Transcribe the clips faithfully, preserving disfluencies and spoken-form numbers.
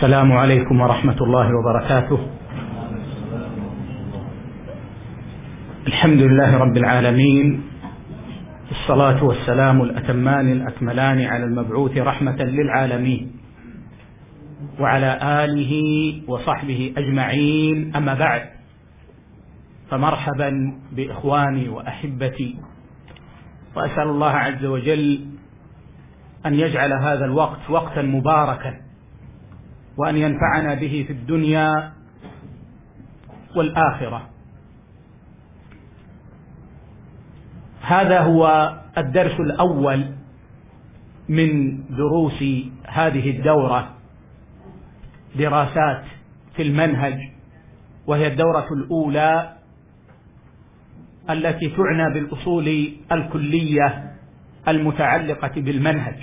السلام عليكم ورحمة الله وبركاته. الحمد لله رب العالمين، الصلاة والسلام الأتمان الأكملان على المبعوث رحمة للعالمين وعلى آله وصحبه أجمعين، أما بعد، فمرحبا بإخواني وأحبتي، وأسأل الله عز وجل أن يجعل هذا الوقت وقتا مباركا، وأن ينفعنا به في الدنيا والآخرة. هذا هو الدرس الأول من دروس هذه الدورة، دراسات في المنهج، وهي الدورة الأولى التي تعنى بالأصول الكلية المتعلقة بالمنهج،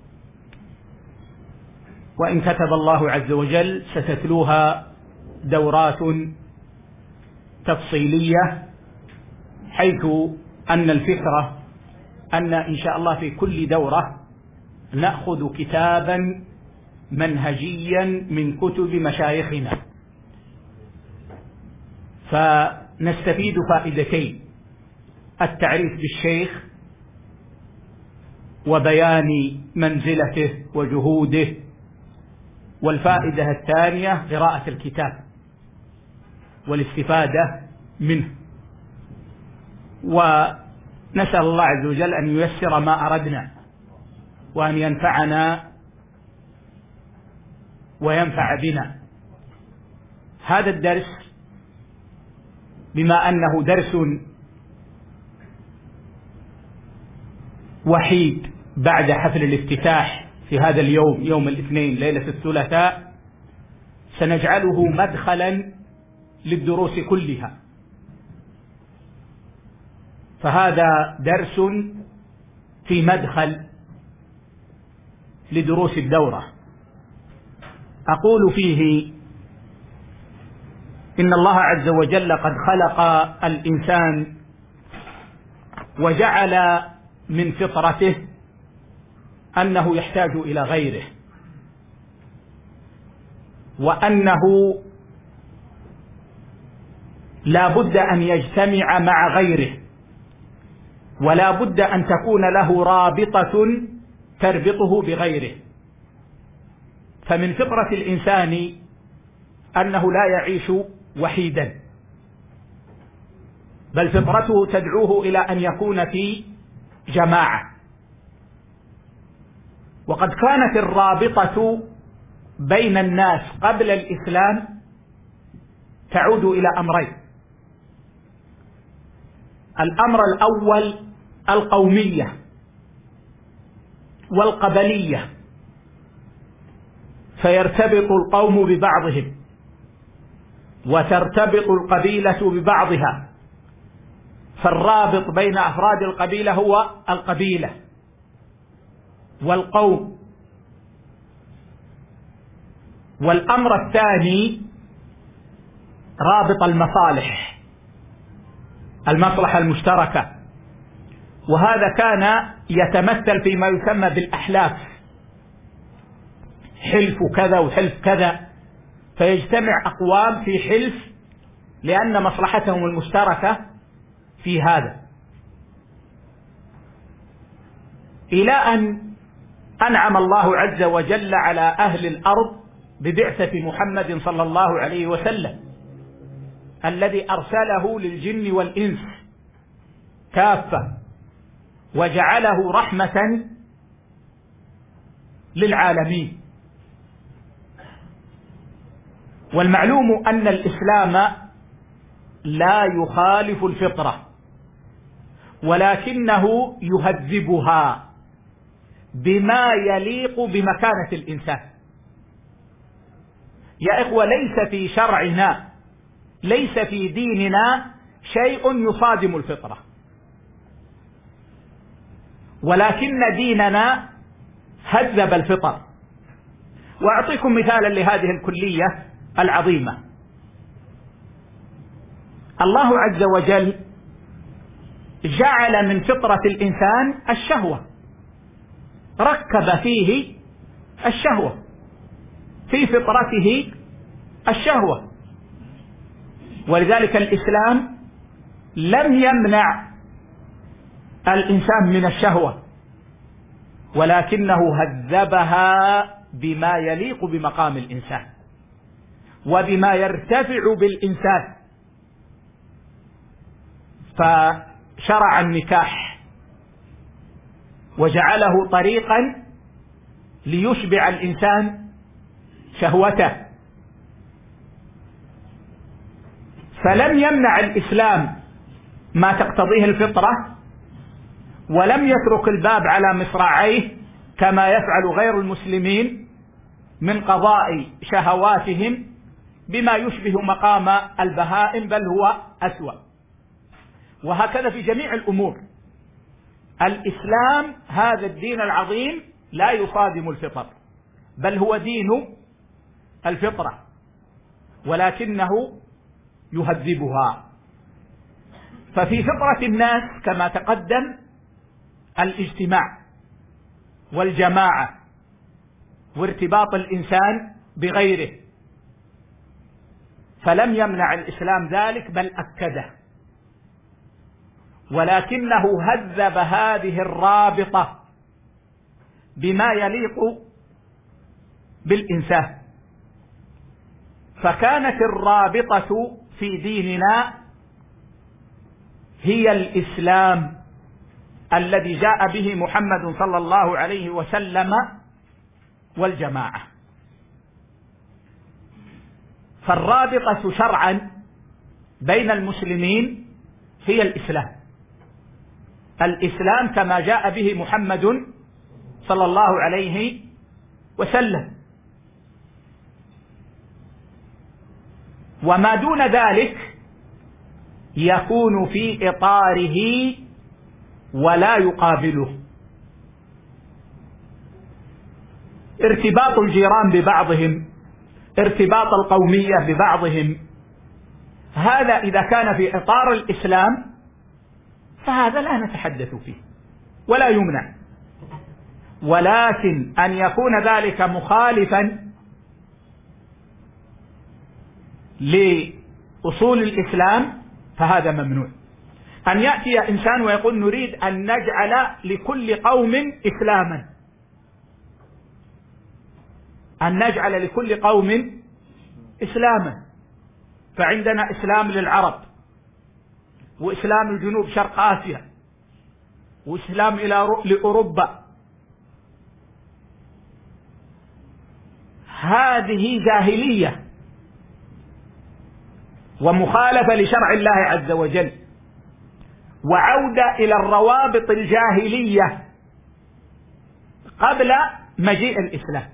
وإن كتب الله عز وجل ستتلوها دورات تفصيلية، حيث أن الفكرة أن إن شاء الله في كل دورة نأخذ كتابا منهجيا من كتب مشايخنا، فنستفيد فائدتين: التعريف بالشيخ وبيان منزلته وجهوده، والفائدة الثانية قراءة الكتاب والاستفادة منه. ونسأل الله عز وجل أن ييسر ما أردنا، وأن ينفعنا وينفع بنا. هذا الدرس بما أنه درس وحيد بعد حفل الافتتاح في هذا اليوم، يوم الاثنين ليلة الثلاثاء، سنجعله مدخلا للدروس كلها. فهذا درس في مدخل لدروس الدورة. أقول فيه إن الله عز وجل قد خلق الإنسان وجعل من فطرته أنه يحتاج إلى غيره، وأنه لا بد أن يجتمع مع غيره، ولا بد أن تكون له رابطة تربطه بغيره. فمن فطرة الإنسان أنه لا يعيش وحيدا، بل فطرته تدعوه إلى أن يكون في جماعة. وقد كانت الرابطة بين الناس قبل الإسلام تعود إلى أمرين: الأمر الأول القومية والقبلية، فيرتبط القوم ببعضهم وترتبط القبيلة ببعضها، فالرابط بين أفراد القبيلة هو القبيلة والقوم. والأمر الثاني رابط المصالح، المصلحة المشتركة، وهذا كان يتمثل فيما يسمى بالأحلاف، حلف كذا وحلف كذا، فيجتمع أقوام في حلف لأن مصلحتهم المشتركة في هذا، إلى أن أنعم الله عز وجل على أهل الأرض ببعثة محمد صلى الله عليه وسلم، الذي أرسله للجن والإنس كافة، وجعله رحمة للعالمين. والمعلوم أن الإسلام لا يخالف الفطرة، ولكنه يهذبها بما يليق بمكانة الإنسان. يا إخوة، ليس في شرعنا، ليس في ديننا شيء يصادم الفطرة، ولكن ديننا هذب الفطر. وأعطيكم مثالا لهذه الكلية العظيمة. الله عز وجل جعل من فطرة الإنسان الشهوة، ركب فيه الشهوة، في فطرته الشهوة. ولذلك الإسلام لم يمنع الإنسان من الشهوة، ولكنه هذبها بما يليق بمقام الإنسان وبما يرتفع بالإنسان، فشرع النكاح وجعله طريقا ليشبع الإنسان شهوته. فلم يمنع الإسلام ما تقتضيه الفطرة، ولم يترك الباب على مصراعيه كما يفعل غير المسلمين من قضاء شهواتهم بما يشبه مقام البهائم، بل هو أسوأ. وهكذا في جميع الأمور. الإسلام هذا الدين العظيم لا يصادم الفطر، بل هو دين الفطرة، ولكنه يهذبها. ففي فطرة الناس كما تقدم الاجتماع والجماعة وارتباط الإنسان بغيره، فلم يمنع الإسلام ذلك بل أكده، ولكنه هذب هذه الرابطة بما يليق بالإنسان. فكانت الرابطة في ديننا هي الإسلام الذي جاء به محمد صلى الله عليه وسلم والجماعة. فالرابطة شرعا بين المسلمين هي الإسلام، الإسلام كما جاء به محمد صلى الله عليه وسلم. وما دون ذلك يكون في إطاره ولا يقابله. ارتباط الجيران ببعضهم، ارتباط القومية ببعضهم، هذا إذا كان في إطار الإسلام فهذا لا نتحدث فيه ولا يمنع. ولكن أن يكون ذلك مخالفا لأصول الإسلام فهذا ممنوع. أن يأتي إنسان ويقول نريد أن نجعل لكل قوم إسلاما، أن نجعل لكل قوم إسلاما، فعندنا إسلام للعرب، وإسلام الجنوب شرق آسيا، وإسلام إلى لأوروبا. هذه جاهلية ومخالفة لشرع الله عز وجل، وعودة إلى الروابط الجاهلية قبل مجيء الإسلام.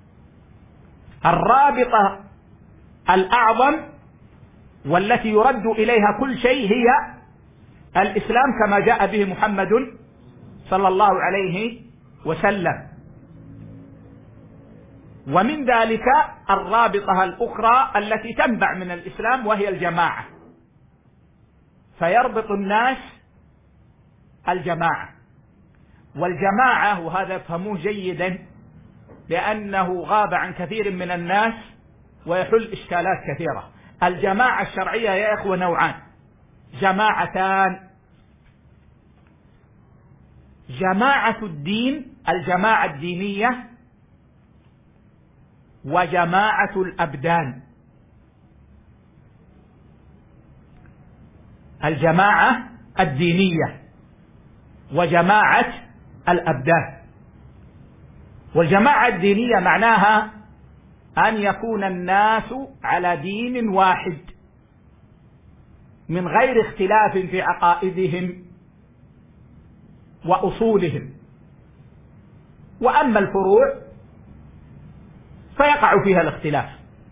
الرابطة الأعظم والتي يرد إليها كل شيء هي الإسلام كما جاء به محمد صلى الله عليه وسلم. ومن ذلك الرابطة الأخرى التي تنبع من الإسلام وهي الجماعة، فيربط الناس الجماعة. والجماعة، وهذا فهموه جيدا لأنه غاب عن كثير من الناس ويحل إشكالات كثيرة. الجماعة الشرعية يا إخوة نوعان: جماعتان، جماعة الدين، الجماعة الدينية، وجماعة الأبدان. الجماعة الدينية وجماعة الأبدان. والجماعة الدينية معناها أن يكون الناس على دين واحد من غير اختلاف في عقائدهم وأصولهم، وأما الفروع فيقع فيها الاختلاف.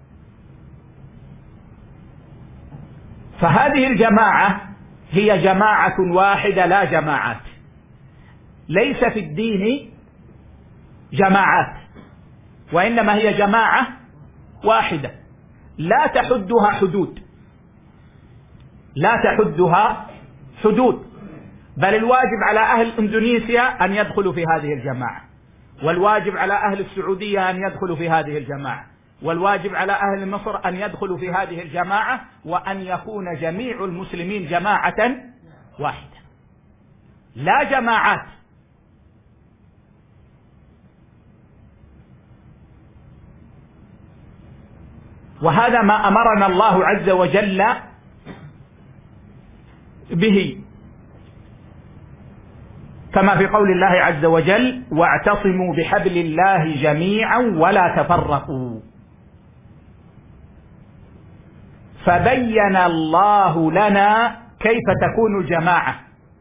فهذه الجماعة هي جماعة واحدة لا جماعات. ليس في الدين جماعات، وإنما هي جماعة واحدة لا تحدها حدود، لا تحدها حدود، بل الواجب على أهل إندونيسيا أن يدخلوا في هذه الجماعة، والواجب على أهل السعودية أن يدخلوا في هذه الجماعة، والواجب على أهل مصر أن يدخلوا في هذه الجماعة، وأن يكون جميع المسلمين جماعة واحدة لا جماعات. وهذا ما أمرنا الله عز وجل به، كما في قول الله عز وجل: واعتصموا بحبل الله جميعا ولا تفرقوا. فبين الله لنا كيف تكون الجماعة،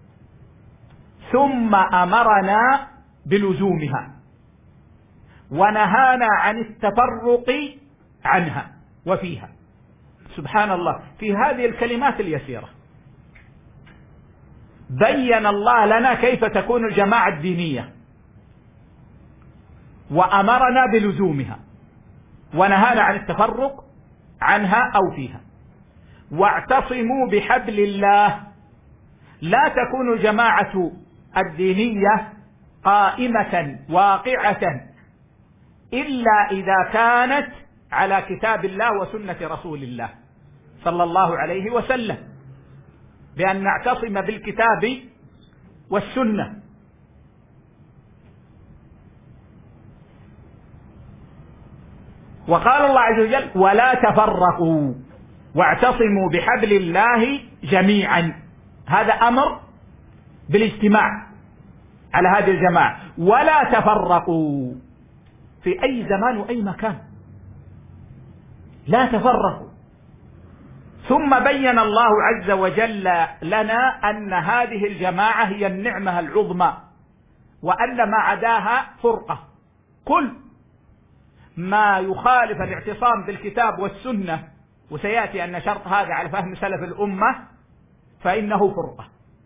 ثم أمرنا بلزومها، ونهانا عن التفرق عنها وفيها. سبحان الله، في هذه الكلمات اليسيرة بين الله لنا كيف تكون الجماعة الدينية، وأمرنا بلزومها، ونهانا عن التفرق عنها أو فيها. واعتصموا بحبل الله، لا تكون الجماعة الدينية قائمة واقعة إلا إذا كانت على كتاب الله وسنة رسول الله صلى الله عليه وسلم، بأن نعتصم بالكتاب والسنة. وقال الله عز وجل: ولا تفرقوا واعتصموا بحبل الله جميعا. هذا أمر بالاجتماع على هذه الجماعة. ولا تفرقوا في أي زمان وأي مكان، لا تفرقوا. ثم بين الله عز وجل لنا أن هذه الجماعة هي النعمة العظمى، وأن ما عداها فرقة. كل ما يخالف الاعتصام بالكتاب والسنة، وسيأتي أن شرط هذا على فهم سلف الأمة، فإنه فرقة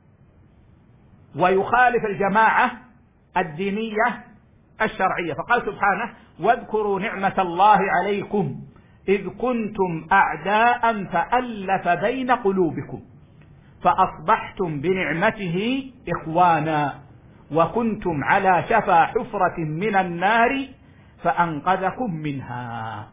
ويخالف الجماعة الدينية الشرعية. فقال سبحانه: واذكروا نعمة الله عليكم إذ كنتم أعداء فألف بين قلوبكم فأصبحتم بنعمته إخوانا وكنتم على شفا حفرة من النار فأنقذكم منها.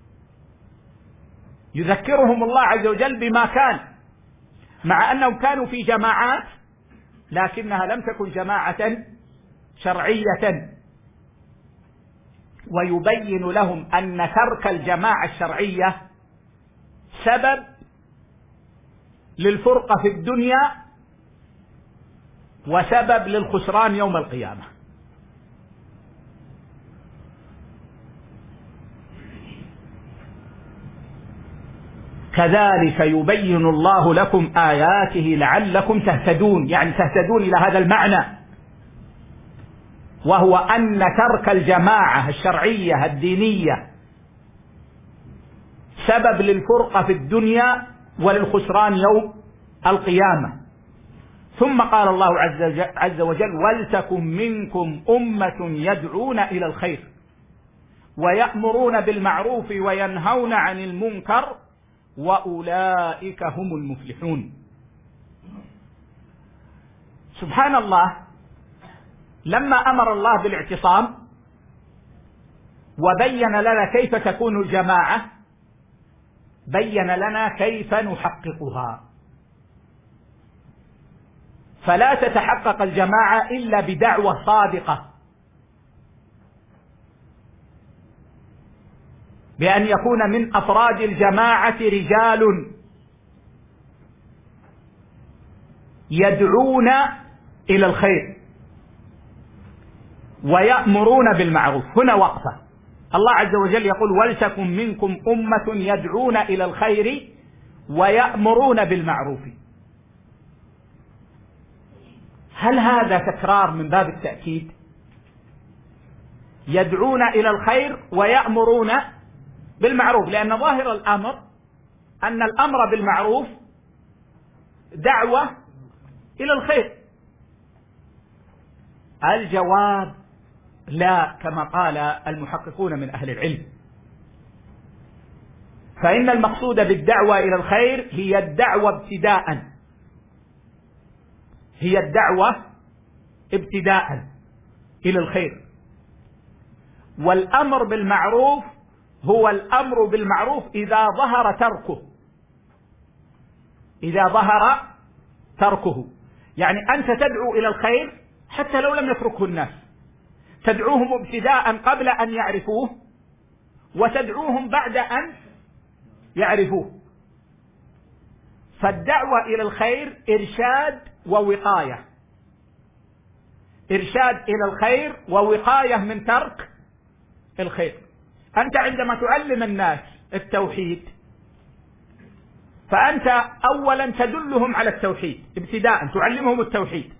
يذكرهم الله عز وجل بما كان، مع أنهم كانوا في جماعات لكنها لم تكن جماعة شرعية، ويبين لهم أن ترك الجماعة الشرعية سبب للفرقة في الدنيا وسبب للخسران يوم القيامة. كذلك يبين الله لكم آياته لعلكم تهتدون، يعني تهتدون إلى هذا المعنى، وهو أن ترك الجماعة الشرعية الدينية سبب للفرقة في الدنيا وللخسران يوم القيامة. ثم قال الله عز وجل: ولتكن منكم أمة يدعون إلى الخير ويأمرون بالمعروف وينهون عن المنكر وأولئك هم المفلحون. سبحان الله، لما أمر الله بالاعتصام وبين لنا كيف تكون الجماعة، بين لنا كيف نحققها. فلا تتحقق الجماعة إلا بدعوة صادقة، بأن يكون من أفراد الجماعة رجال يدعون إلى الخير ويأمرون بالمعروف. هنا وقفة. الله عز وجل يقول: ولتكن منكم أمة يدعون إلى الخير ويأمرون بالمعروف. هل هذا تكرار من باب التأكيد؟ يدعون إلى الخير ويأمرون بالمعروف، لأن ظاهر الأمر أن الأمر بالمعروف دعوة إلى الخير. الجواب: لا، كما قال المحققون من أهل العلم، فإن المقصود بالدعوة إلى الخير هي الدعوة ابتداء، هي الدعوة ابتداء إلى الخير، والأمر بالمعروف هو الأمر بالمعروف إذا ظهر تركه، إذا ظهر تركه. يعني أنت تدعو إلى الخير حتى لو لم يتركه الناس، تدعوهم ابتداء قبل أن يعرفوه، وتدعوهم بعد أن يعرفوه. فالدعوة إلى الخير إرشاد ووقاية، إرشاد إلى الخير ووقاية من ترك الخير. أنت عندما تعلم الناس التوحيد فأنت أولا تدلهم على التوحيد ابتداء، تعلمهم التوحيد.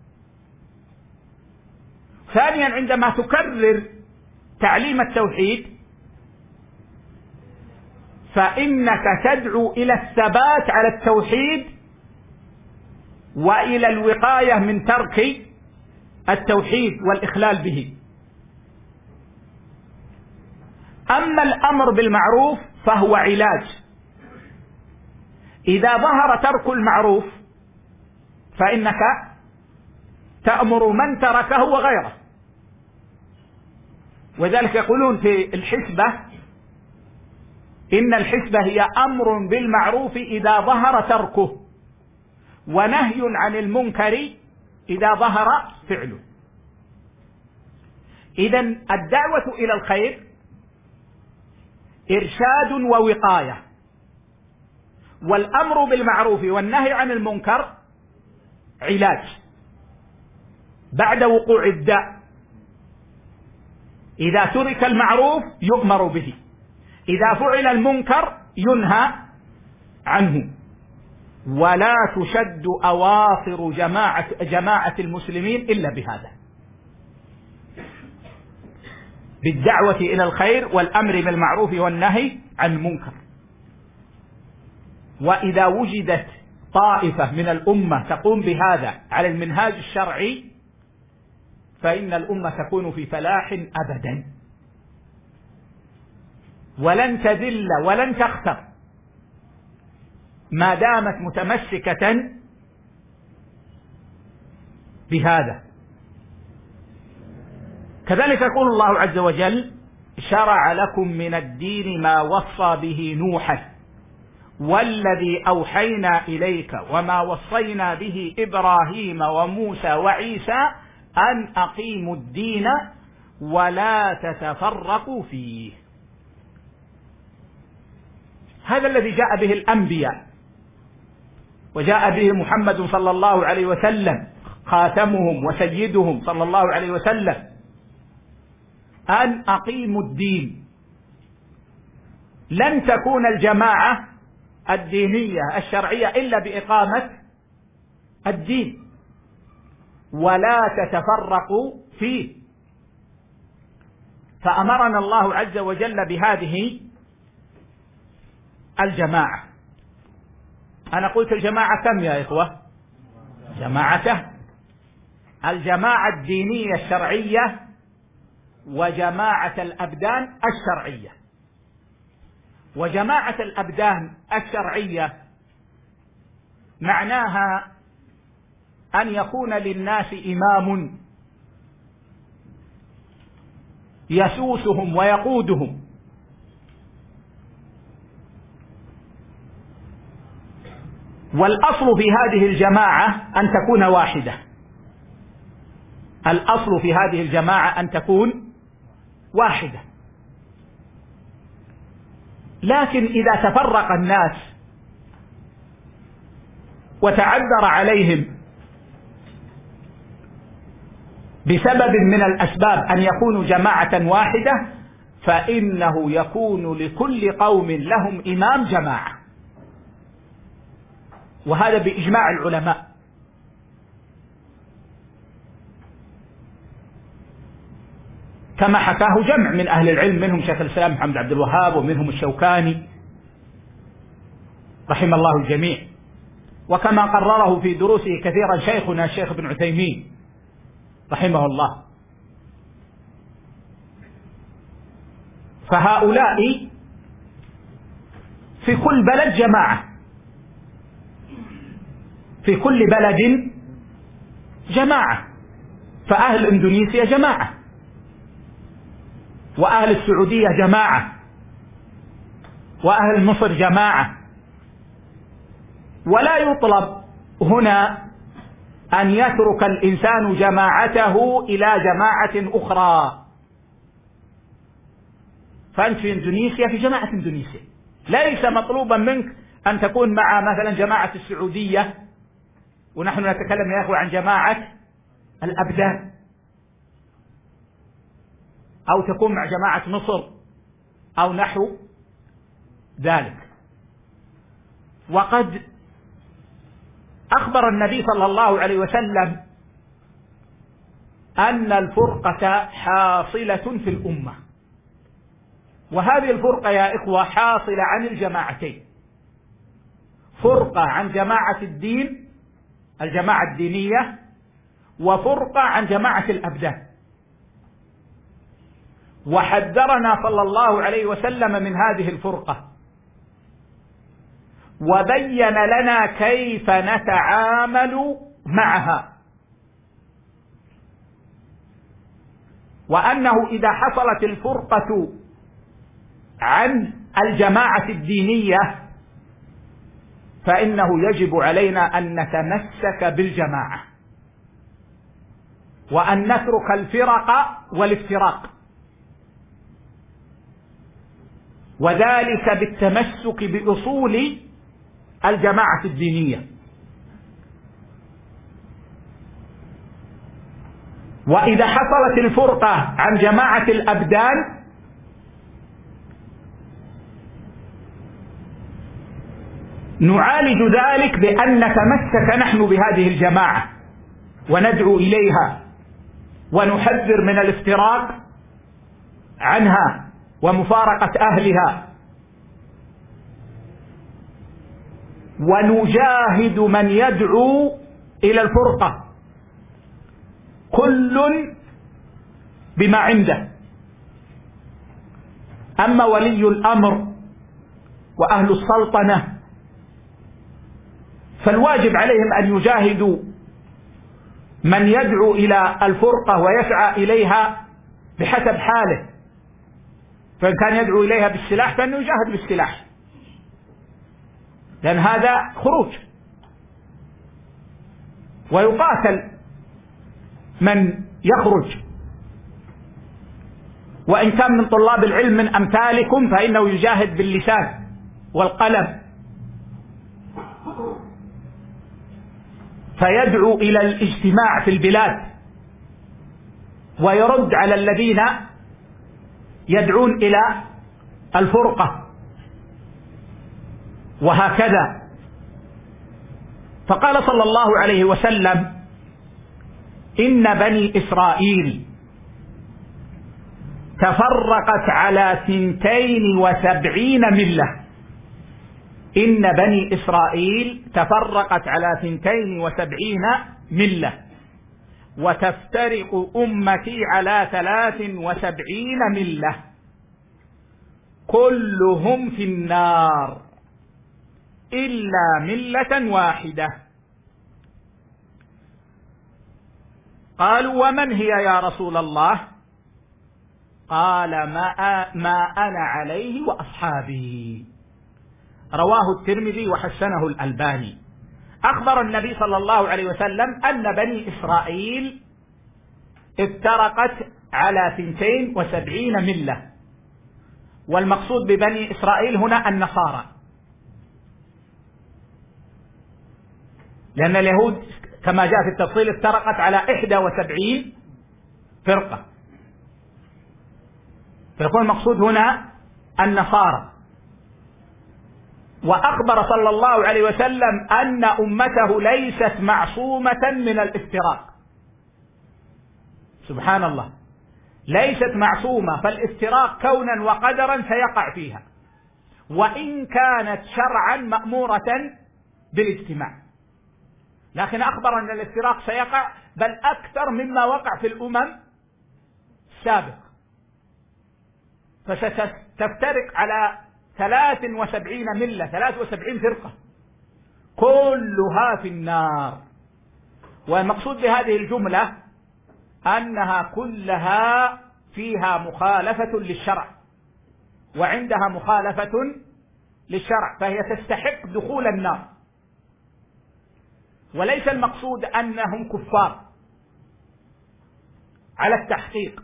ثانيا عندما تكرر تعليم التوحيد فإنك تدعو إلى الثبات على التوحيد وإلى الوقاية من ترك التوحيد والإخلال به. أما الأمر بالمعروف فهو علاج. إذا ظهر ترك المعروف فإنك تأمر من تركه وغيره. وذلك يقولون في الحسبة إن الحسبة هي أمر بالمعروف إذا ظهر تركه، ونهي عن المنكر إذا ظهر فعله. إذن الدعوة إلى الخير إرشاد ووقاية، والأمر بالمعروف والنهي عن المنكر علاج بعد وقوع الداء. إذا ترك المعروف يؤمر به، إذا فعل المنكر ينهى عنه. ولا تشد أواصر جماعة, جماعة المسلمين إلا بهذا، بالدعوة إلى الخير والأمر بالمعروف والنهي عن المنكر. وإذا وجدت طائفة من الأمة تقوم بهذا على المنهاج الشرعي فإن الأمة تكون في فلاح أبدا، ولن تذل ولن تخسر ما دامت متمسكة بهذا. كذلك يقول الله عز وجل: شرع لكم من الدين ما وصى به نوحا والذي أوحينا إليك وما وصينا به إبراهيم وموسى وعيسى أن أقيموا الدين ولا تتفرقوا فيه. هذا الذي جاء به الأنبياء وجاء به محمد صلى الله عليه وسلم خاتمهم وسيدهم صلى الله عليه وسلم، أن أقيموا الدين. لن تكون الجماعة الدينية الشرعية إلا بإقامة الدين، ولا تتفرقوا فيه. فأمرنا الله عز وجل بهذه الجماعة. أنا قلت الجماعة كم يا إخوة؟ جماعته الجماعة الدينية الشرعية وجماعة الأبدان الشرعية. وجماعة الأبدان الشرعية معناها أن يكون للناس إمام يسوسهم ويقودهم، والأصل في هذه الجماعة أن تكون واحدة. الأصل في هذه الجماعة أن تكون واحدة. لكن إذا تفرق الناس وتعذر عليهم بسبب من الأسباب أن يكونوا جماعة واحدة فإنه يكون لكل قوم لهم إمام جماعة، وهذا بإجماع العلماء. كما حكاه جمع من أهل العلم، منهم شيخ الإسلام محمد عبد الوهاب ومنهم الشوكاني رحم الله الجميع، وكما قرره في دروسه كثيرا شيخنا الشيخ ابن عثيمين رحمه الله. فهؤلاء في كل بلد جماعة، في كل بلد جماعة. فأهل إندونيسيا جماعة، وأهل السعودية جماعة، وأهل مصر جماعة، ولا يطلب هنا أن يترك الإنسان جماعته إلى جماعة أخرى. فأنت في إندونيسيا في جماعة إندونيسيا، ليس مطلوبا منك أن تكون مع مثلا جماعة السعودية، ونحن نتكلم يا أخوة عن جماعة الأبدان، أو تكون مع جماعة مصر أو نحو ذلك. وقد أخبر النبي صلى الله عليه وسلم أن الفرقة حاصلة في الأمة، وهذه الفرقة يا إخوة حاصلة عن الجماعتين: فرقة عن جماعة الدين، الجماعة الدينية، وفرقة عن جماعة الأبدان. وحذرنا صلى الله عليه وسلم من هذه الفرقة، وبين لنا كيف نتعامل معها، وأنه إذا حصلت الفرقة عن الجماعة الدينية فإنه يجب علينا أن نتمسك بالجماعة، وأن نترك الفرق والافتراق، وذلك بالتمسك بأصول الجماعة الدينية. وإذا حصلت الفرقة عن جماعة الأبدان نعالج ذلك بأن نتمسك نحن بهذه الجماعة وندعو إليها، ونحذر من الافتراق عنها ومفارقة أهلها، ونجاهد من يدعو إلى الفرقة، كل بما عنده. أما ولي الأمر وأهل السلطنة فالواجب عليهم أن يجاهدوا من يدعو إلى الفرقة ويسعى إليها بحسب حاله، فإن كان يدعو إليها بالسلاح فإنه يجاهد بالسلاح، لأن هذا خروج، ويقاتل من يخرج. وإن كان من طلاب العلم من أمثالكم فإنه يجاهد باللسان والقلم، فيدعو إلى الاجتماع في البلاد ويرد على الذين يدعون إلى الفرقة، وهكذا. فقال صلى الله عليه وسلم: إن بني إسرائيل تفرقت على ثنتين وسبعين ملة. إن بني إسرائيل تفرقت على ثنتين وسبعين ملة، وتفترق أمتي على ثلاث وسبعين ملة، كلهم في النار إلا ملة واحدة. قالوا: ومن هي يا رسول الله؟ قال: ما, ما أنا عليه وأصحابي. رواه الترمذي وحسنه الألباني. أخبر النبي صلى الله عليه وسلم أن بني إسرائيل افترقت على ثنتين وسبعين ملة، والمقصود ببني إسرائيل هنا النصارى، لأن اليهود كما جاء في التفصيل افترقت على إحدى وسبعين فرقة، فيكون المقصود هنا النصارى. وأخبر صلى الله عليه وسلم أن أمته ليست معصومة من الافتراق. سبحان الله، ليست معصومة، فالافتراق كونا وقدرا سيقع فيها، وإن كانت شرعا مأمورة بالاجتماع، لكن أخبر أن الافتراق سيقع، بل أكثر مما وقع في الأمم السابقة. فستفترق على ثلاث وسبعين ملة، ثلاث وسبعين فرقة، كلها في النار. والمقصود بهذه الجملة أنها كلها فيها مخالفة للشرع، وعندها مخالفة للشرع فهي تستحق دخول النار، وليس المقصود أنهم كفار على التحقيق.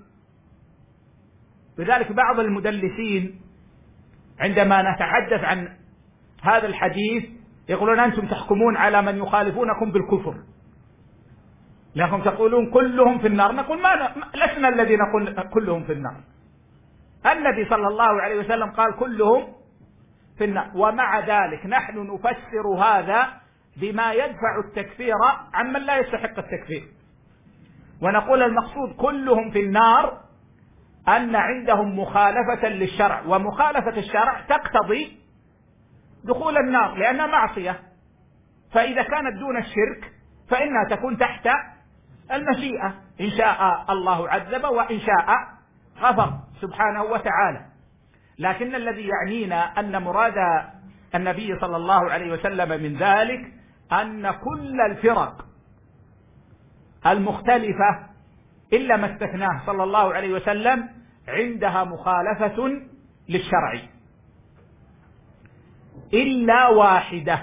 لذلك بعض المدلسين عندما نتحدث عن هذا الحديث يقولون أنتم تحكمون على من يخالفونكم بالكفر، لكم تقولون كلهم في النار. نقول ما لسنا الذي نقول كلهم في النار، النبي صلى الله عليه وسلم قال كلهم في النار، ومع ذلك نحن نفسر هذا بما يدفع التكفير عمن لا يستحق التكفير، ونقول المقصود كلهم في النار أن عندهم مخالفة للشرع، ومخالفة الشرع تقتضي دخول النار لأنها معصية، فإذا كانت دون الشرك فإنها تكون تحت المشيئة، إن شاء الله عذب وإن شاء غفر سبحانه وتعالى. لكن الذي يعنينا أن مراد النبي صلى الله عليه وسلم من ذلك أن كل الفرق المختلفة إلا ما استثناه صلى الله عليه وسلم عندها مخالفة للشرع إلا واحدة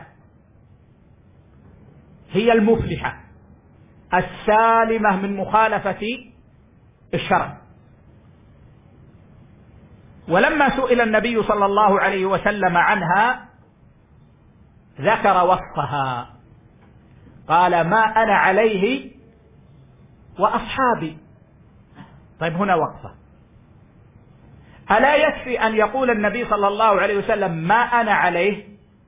هي المفلحة السالمة من مخالفة الشرع. ولما سئل النبي صلى الله عليه وسلم عنها ذكر وصفها، قال ما أنا عليه وأصحابي. طيب هنا وقفة، ألا يكفي أن يقول النبي صلى الله عليه وسلم ما أنا عليه؟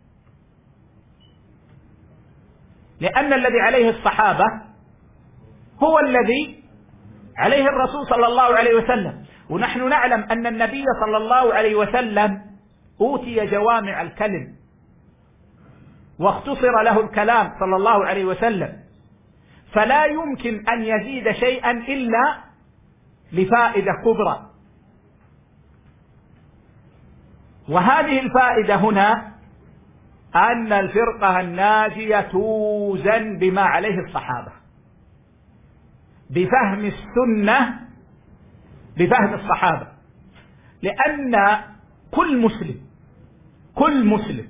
لأن الذي عليه الصحابة هو الذي عليه الرسول صلى الله عليه وسلم، ونحن نعلم أن النبي صلى الله عليه وسلم أوتي جوامع الكلم واختصر له الكلام صلى الله عليه وسلم، فلا يمكن أن يزيد شيئا إلا لفائدة كبرى. وهذه الفائدة هنا أن الفرقة الناجية توزن بما عليه الصحابة، بفهم السنة، بفهم الصحابة، لأن كل مسلم كل مسلم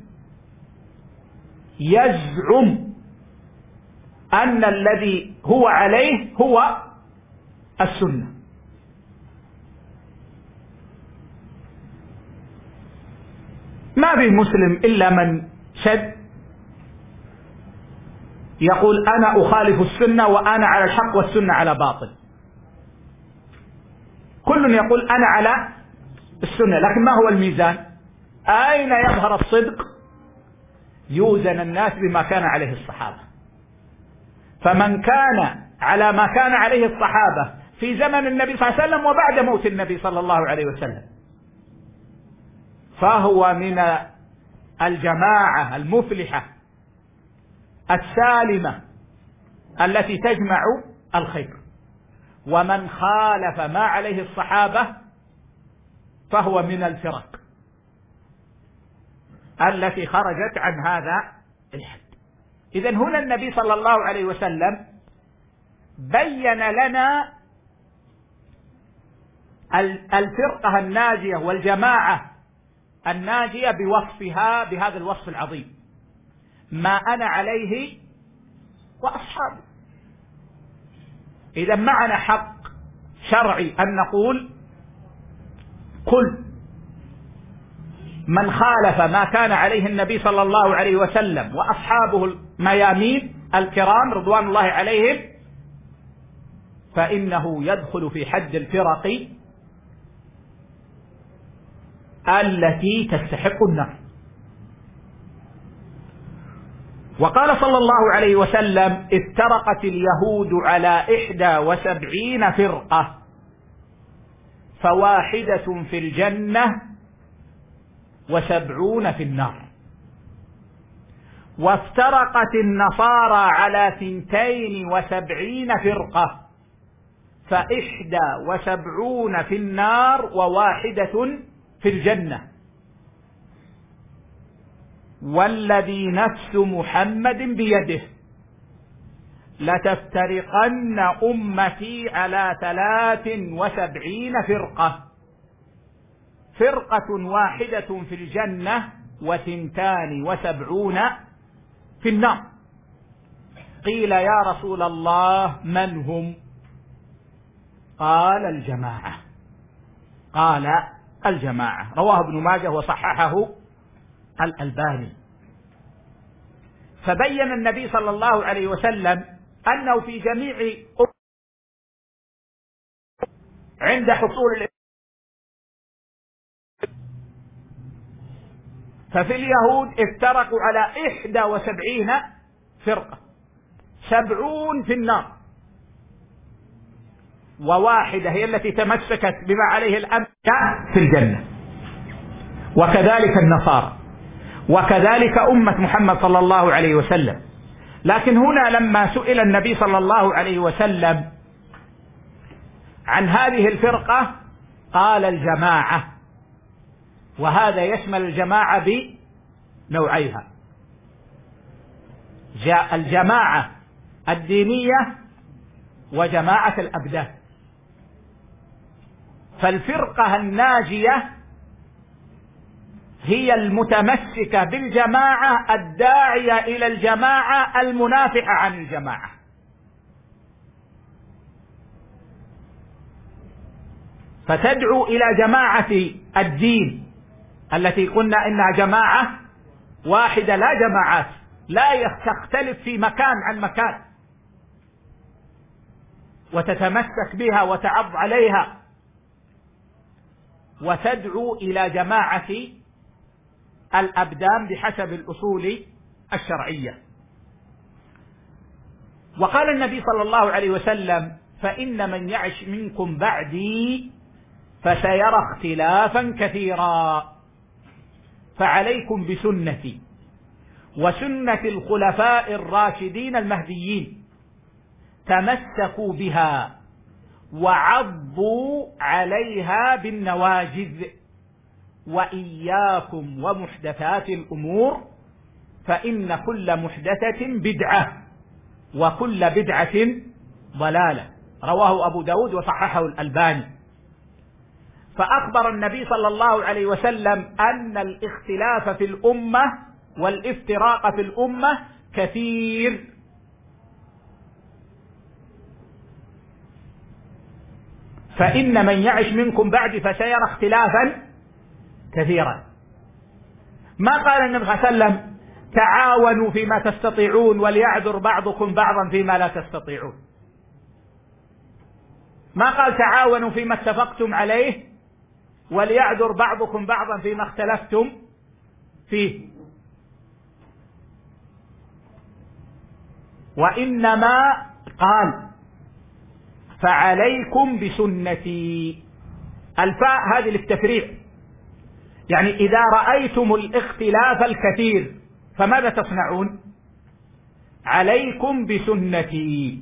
يزعم أن الذي هو عليه هو السنة. ما في مسلم إلا من شد يقول أنا أخالف السنة وأنا على الحق والسنة على باطل، كل يقول أنا على السنة، لكن ما هو الميزان؟ أين يظهر الصدق؟ يوزن الناس بما كان عليه الصحابة، فمن كان على ما كان عليه الصحابة في زمن النبي صلى الله عليه وسلم وبعد موت النبي صلى الله عليه وسلم فهو من الجماعة المفلحة السالمة التي تجمع الخير. ومن خالف ما عليه الصحابة فهو من الفرق التي خرجت عن هذا الحد. إذن هنا النبي صلى الله عليه وسلم بين لنا الفرقة الناجية والجماعة الناجية بوصفها بهذا الوصف العظيم، ما أنا عليه وأصحابي. إذا معنا حق شرعي أن نقول كل من خالف ما كان عليه النبي صلى الله عليه وسلم وأصحابه الميامين الكرام رضوان الله عليهم فإنه يدخل في حد الفرق التي تستحق النار. وقال صلى الله عليه وسلم افترقت اليهود على إحدى وسبعين فرقة فواحدة في الجنة وسبعون في النار، وافترقت النصارى على ثنتين وسبعين فرقة فإحدى وسبعون في النار وواحدة في الجنة، والذي نفس محمد بيده لتفترقن أمتي على ثلاث وسبعين فرقة، فرقة واحدة في الجنة وثنتان وسبعون في النار. قيل يا رسول الله من هم؟ قال الجماعة قال الجماعة رواه ابن ماجه وصححه الألباني. فبين النبي صلى الله عليه وسلم أنه في جميع عند حصول، ففي اليهود افترقوا على إحدى وسبعين فرقة، سبعون في النار وواحدة هي التي تمسكت بما عليه الأنبياء في الجنة. وكذلك النصارى، وكذلك أمة محمد صلى الله عليه وسلم. لكن هنا لما سئل النبي صلى الله عليه وسلم عن هذه الفرقة قال الجماعة، وهذا يشمل الجماعة بنوعيها، جاء الجماعة الدينية وجماعة الأبدان. فالفرقة الناجية هي المتمسكة بالجماعة الداعية إلى الجماعة المنافحة عن الجماعة. فتدعو إلى جماعة الدين التي قلنا إنها جماعة واحدة لا جماعات، لا تختلف في مكان عن مكان، وتتمسك بها وتعض عليها، وتدعو إلى جماعة الأبدان بحسب الأصول الشرعية. وقال النبي صلى الله عليه وسلم فإن من يعش منكم بعدي فسيرى اختلافا كثيرا، فعليكم بسنتي وسنة الخلفاء الراشدين المهديين، تمسكوا بها وعضوا عليها بالنواجذ، وإياكم ومحدثات الأمور فإن كل محدثة بدعة وكل بدعة ضلالة. رواه أبو داود وصححه الألباني. فأخبر النبي صلى الله عليه وسلم أن الاختلاف في الأمة والافتراق في الأمة كثير، فإن من يعش منكم بعد فسيرى اختلافا كثيرا. ما قال النبي صلى الله عليه وسلم تعاونوا فيما تستطيعون وليعذر بعضكم بعضا فيما لا تستطيعون. ما قال تعاونوا فيما اتفقتم عليه وليعذر بعضكم بعضا فيما اختلفتم فيه. وإنما قال فعليكم بسنتي. الفاء هذه للتفريع، يعني إذا رأيتم الاختلاف الكثير فماذا تصنعون؟ عليكم بسنتي،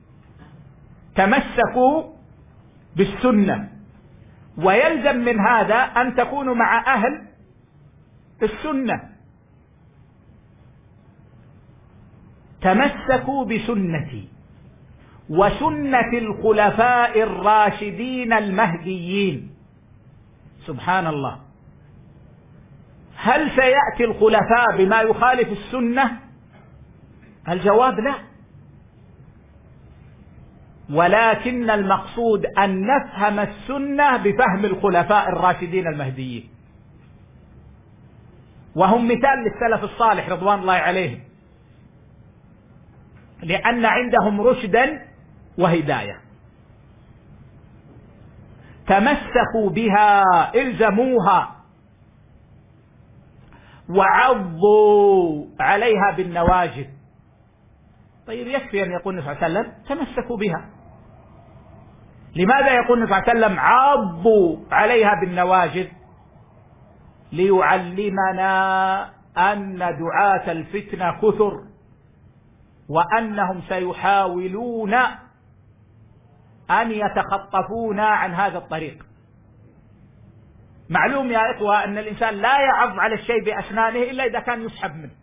تمسكوا بالسنة، ويلزم من هذا أن تكونوا مع أهل السنة. تمسكوا بسنتي وسنة الخلفاء الراشدين المهديين. سبحان الله، هل سيأتي الخلفاء بما يخالف السنة؟ الجواب لا، ولكن المقصود أن نفهم السنة بفهم الخلفاء الراشدين المهديين، وهم مثال للسلف الصالح رضوان الله عليهم، لأن عندهم رشدا وهداية. تمسكوا بها، الزموها، وعضوا عليها بالنواجذ. طيب يكفي أن يقول النبي صلى الله عليه وسلم تمسكوا بها. لماذا يقول النبي صلى الله عليه وسلم عضوا عليها بالنواجذ؟ ليعلمنا أن دعاة الفتنة كثر، وأنهم سيحاولون أن يتخطفونا عن هذا الطريق. معلوم يا إخوة أن الإنسان لا يعض على الشيء بأسنانه إلا إذا كان يسحب منه،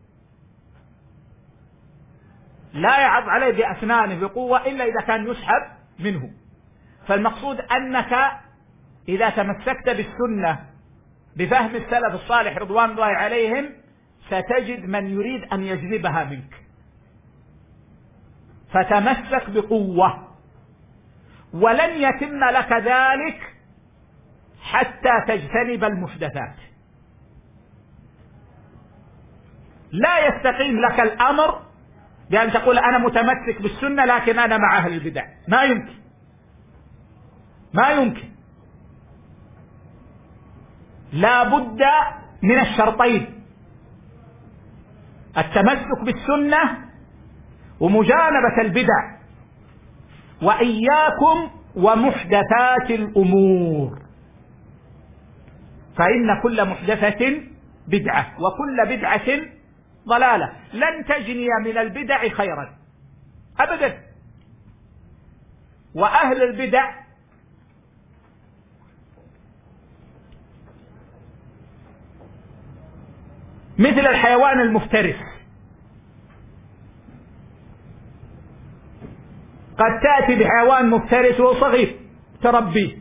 لا يعض عليه بأسنانه بقوة إلا إذا كان يسحب منه. فالمقصود أنك إذا تمسكت بالسنة بفهم السلف الصالح رضوان الله عليهم ستجد من يريد أن يجذبها منك، فتمسك بقوة، ولن يتم لك ذلك حتى تجتنب المحدثات. لا يستقيم لك الأمر بأن تقول أنا متمسك بالسنة لكن أنا مع أهل البدع، ما يمكن، ما يمكن. لا بد من الشرطين: التمسك بالسنة ومجانبة البدع، وإياكم ومحدثات الأمور، فإن كل محدثة بدعة وكل بدعة ضلالة. لن تجني من البدع خيرا أبدا، وأهل البدع مثل الحيوان المفترس، قد تأتي بحيوان مفترس وهو صغير تربيه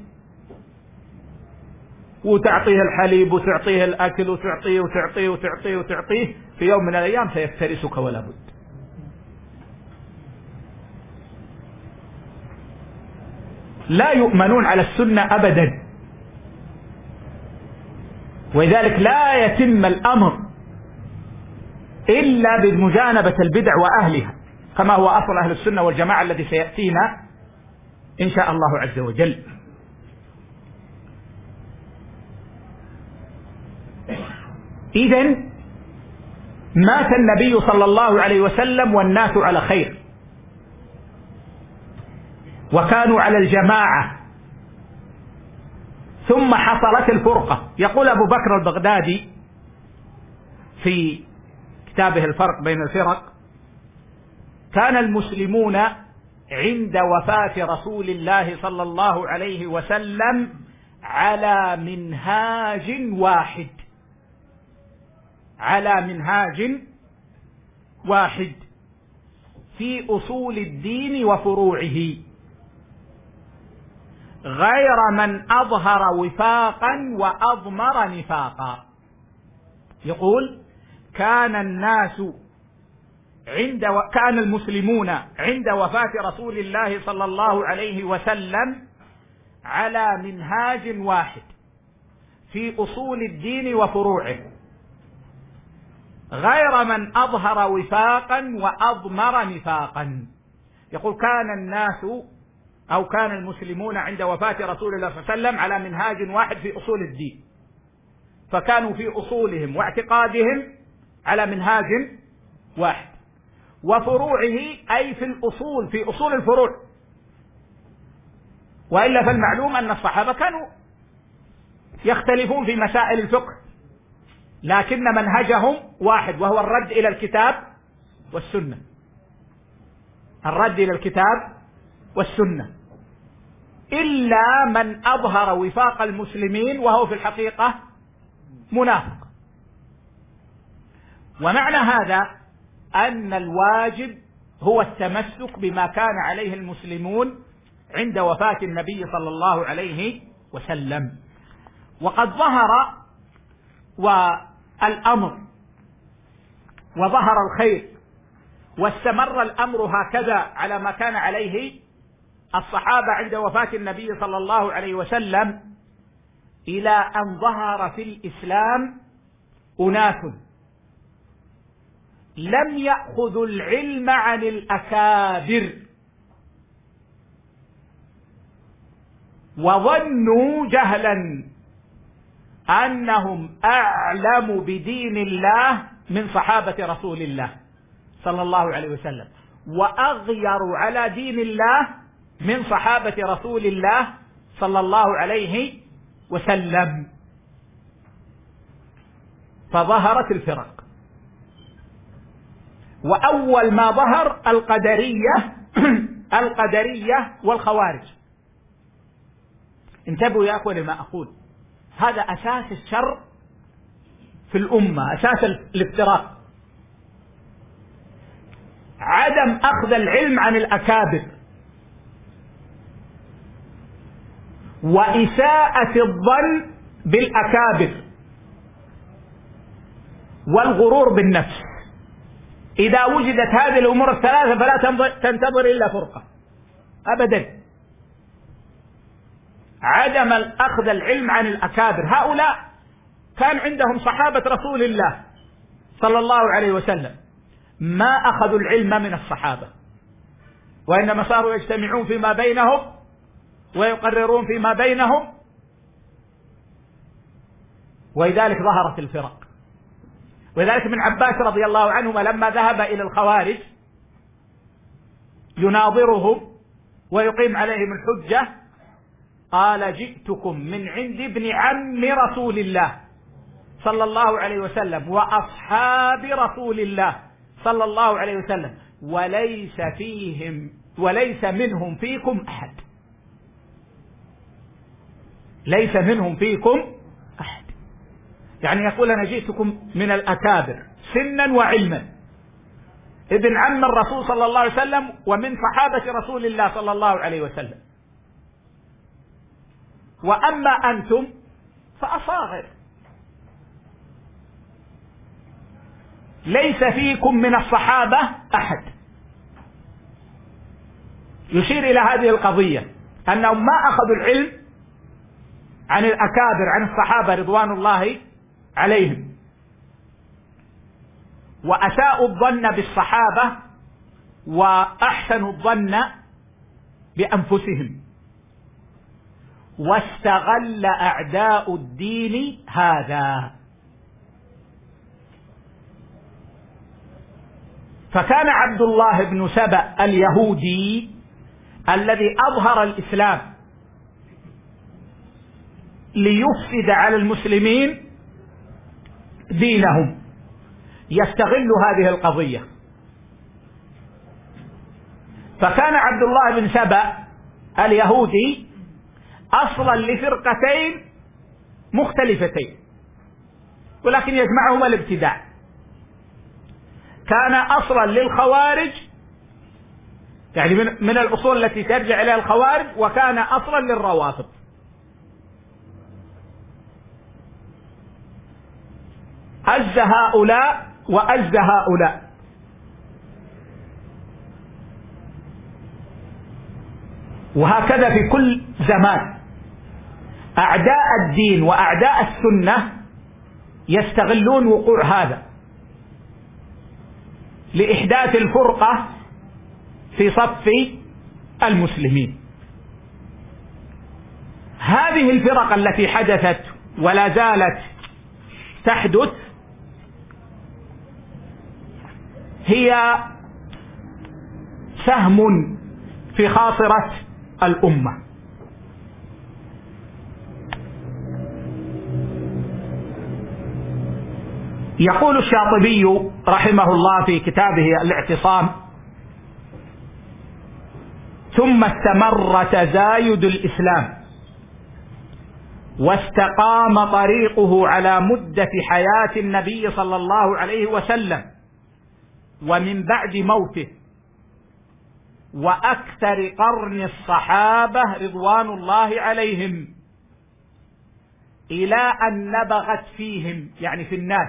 وتعطيه الحليب وتعطيه الأكل وتعطيه وتعطيه وتعطيه وتعطيه، في يوم من الأيام سيفترسك ولا بد. لا يؤمنون على السنة أبدا، ولذلك لا يتم الأمر إلا بمجانبة البدع وأهلها، كما هو أصل أهل السنة والجماعة الذي سيأتينا إن شاء الله عز وجل. إذن مات النبي صلى الله عليه وسلم والناس على خير، وكانوا على الجماعة، ثم حصلت الفرقة. يقول أبو بكر البغدادي في كتابه الفرق بين الفرق: كان المسلمون عند وفاة رسول الله صلى الله عليه وسلم على منهاج واحد، على منهاج واحد في أصول الدين وفروعه، غير من أظهر وفاقا وأضمر نفاقا. يقول: كان الناس عند و... كان المسلمون عند وفاة رسول الله صلى الله عليه وسلم على منهاج واحد في أصول الدين وفروعه، غير من أظهر وفاقا وأضمر نفاقا. يقول: كان الناس أو كان المسلمون عند وفاة رسول الله صلى الله عليه وسلم على منهاج واحد في أصول الدين، فكانوا في أصولهم واعتقادهم على منهاج واحد، وفروعه أي في الأصول، في أصول الفروع. وإلا فالمعلوم أن الصحابة كانوا يختلفون في مسائل الفقه، لكن منهجهم واحد، وهو الرد إلى الكتاب والسنة، الرد إلى الكتاب والسنة، إلا من أظهر وفاق المسلمين وهو في الحقيقة منافق. ومعنى هذا أن الواجب هو التمسك بما كان عليه المسلمون عند وفاة النبي صلى الله عليه وسلم. وقد ظهر والأمر وظهر الخير واستمر الأمر هكذا على ما كان عليه الصحابة عند وفاة النبي صلى الله عليه وسلم، إلى أن ظهر في الإسلام أناس لم يأخذوا العلم عن الأكابر، وظنوا جهلا أنهم أعلم بدين الله من صحابة رسول الله صلى الله عليه وسلم، وأغيروا على دين الله من صحابة رسول الله صلى الله عليه وسلم، فظهرت الفرق. وأول ما ظهر القدرية القدرية والخوارج. انتبهوا يا أخوة لما أقول، هذا أساس الشر في الأمة، أساس الافتراق، عدم أخذ العلم عن الأكابر، وإساءة الظن بالأكابر والغرور بالنفس. إذا وجدت هذه الأمور الثلاثة فلا تنتظر إلا فرقة أبدا. عدم الأخذ العلم عن الأكابر. هؤلاء كان عندهم صحابة رسول الله صلى الله عليه وسلم، ما أخذوا العلم من الصحابة، وإنما صاروا يجتمعون فيما بينهم ويقررون فيما بينهم، ولذلك ظهرت الفرق. ولذلك ابن عباس رضي الله عنهما لما ذهب إلى الخوارج يناظرهم ويقيم عليهم الحجة قال: جئتكم من عند ابن عم رسول الله صلى الله عليه وسلم وأصحاب رسول الله صلى الله عليه وسلم، وليس فيهم وليس منهم فيكم أحد. ليس منهم فيكم أحد، يعني يقول: أنا جئتكم من الأكابر سنا وعلما، ابن عم الرسول صلى الله عليه وسلم ومن صحابة رسول الله صلى الله عليه وسلم، وأما أنتم فأصاغر، ليس فيكم من الصحابة أحد. يشير إلى هذه القضية أنهم ما أخذوا العلم عن الأكابر عن الصحابة رضوان الله عليهم، وأساءوا الظن بالصحابة وأحسنوا الظن بأنفسهم، واستغل أعداء الدين هذا. فكان عبد الله بن سبأ اليهودي الذي أظهر الإسلام ليفسد على المسلمين دينهم يستغل هذه القضية. فكان عبد الله بن سبأ اليهودي أصلا لفرقتين مختلفتين، ولكن يجمعهما الابتداع. كان أصلا للخوارج، يعني من, من الأصول التي ترجع إليها الخوارج، وكان أصلا للروافض. أز هؤلاء وأز هؤلاء. وهكذا في كل زمان أعداء الدين وأعداء السنة يستغلون وقوع هذا لإحداث الفرقة في صف المسلمين. هذه الفرق التي حدثت ولا زالت تحدث هي سهم في خاصرة الأمة. يقول الشاطبي رحمه الله في كتابه الاعتصام: ثم استمر تزايد الإسلام واستقام طريقه على مدة حياة النبي صلى الله عليه وسلم ومن بعد موته وأكثر قرن الصحابة رضوان الله عليهم، إلى أن نبغت فيهم، يعني في الناس،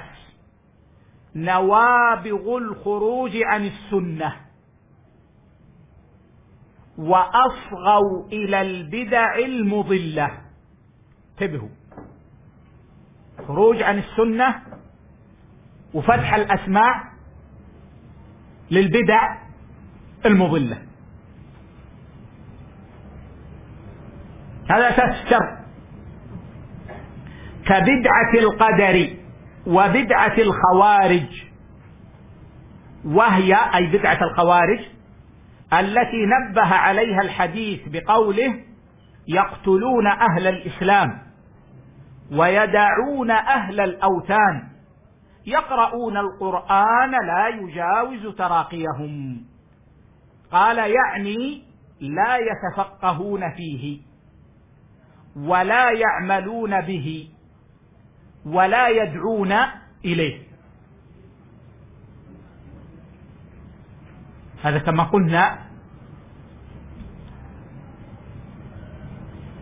نوابغ الخروج عن السنة وأصغوا إلى البدع المضلة. انتبهوا، خروج عن السنة وفتح الأسماع للبدع المضلة، هذا أساس الشر. كبدعة القدر وبدعة الخوارج، وهي أي بدعة الخوارج التي نبه عليها الحديث بقوله: يقتلون أهل الإسلام ويدعون أهل الأوثان يقرؤون القرآن لا يجاوز تراقيهم. قال: يعني لا يتفقهون فيه ولا يعملون به ولا يدعون إليه. هذا كما قلنا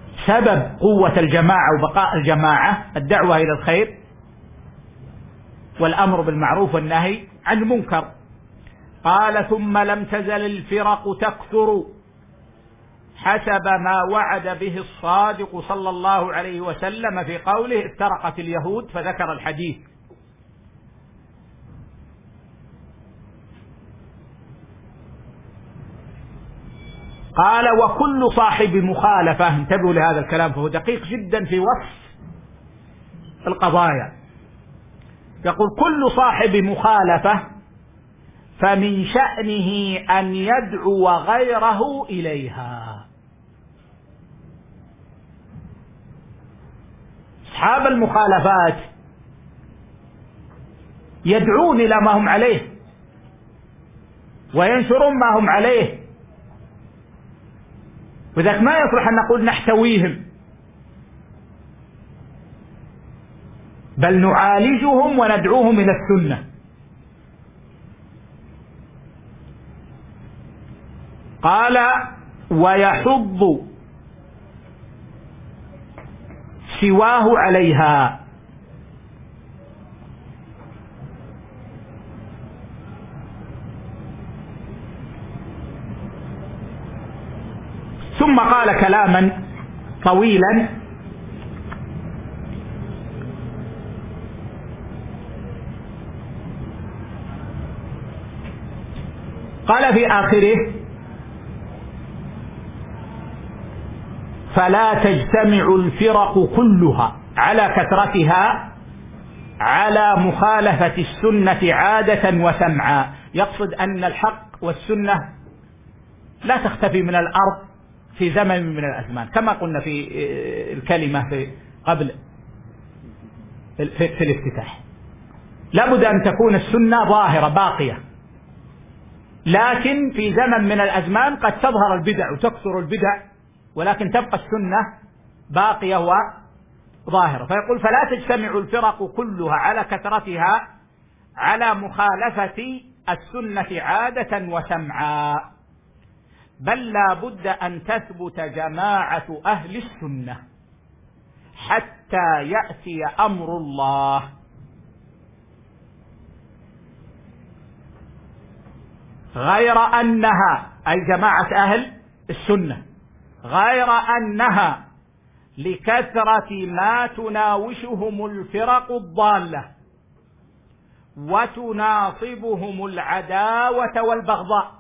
سبب قوة الجماعة وبقاء الجماعة الدعوة إلى الخير والأمر بالمعروف والنهي عن المنكر. قال: ثم لم تزل الفرق تكثر حسب ما وعد به الصادق صلى الله عليه وسلم في قوله: افترقت اليهود، فذكر الحديث. قال: وكل صاحب مخالفة، انتبهوا لهذا الكلام فهو دقيق جدا في وصف القضايا. يقول: كل صاحب مخالفة فمن شأنه أن يدعو غيره إليها. أصحاب المخالفات يدعون إلى ما هم عليه وينشرون ما هم عليه، وذلك ما يصلح أن نقول نحتويهم، بل نعالجهم وندعوهم إلى السنة. قال: ويحض سواه عليها. ثم قال كلاما طويلا قال في آخره: فلا تجتمع الفرق كلها على كثرتها على مخالفة السنة عادة وسمعا. يقصد أن الحق والسنة لا تختفي من الأرض في زمن من الأزمان، كما قلنا في الكلمة في قبل في الافتتاح. لابد أن تكون السنة ظاهرة باقية، لكن في زمن من الأزمان قد تظهر البدع وتكثر البدع، ولكن تبقى السنة باقية وظاهرة. فيقول: فلا تجتمع الفرق كلها على كثرتها على مخالفة السنة عادة وسمعا، بل لا بد أن تثبت جماعة أهل السنة حتى يأتي أمر الله. غير أنها، أي جماعة أهل السنة، غير أنها لكثرة ما تناوشهم الفرق الضالة وتناصبهم العداوة والبغضاء.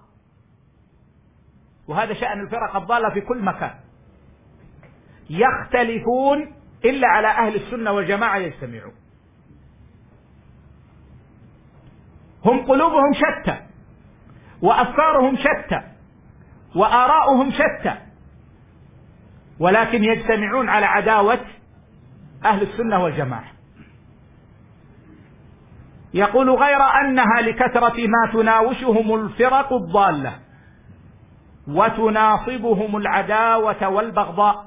وهذا شأن الفرق الضالة في كل مكان، يختلفون إلا على أهل السنة والجماعة يجتمعون. هم قلوبهم شتى وأفكارهم شتى وآراؤهم شتى، ولكن يجتمعون على عداوة أهل السنة والجماعة. يقول: غير أنها لكثرة ما تناوشهم الفرق الضالة وتناصبهم العداوة والبغضاء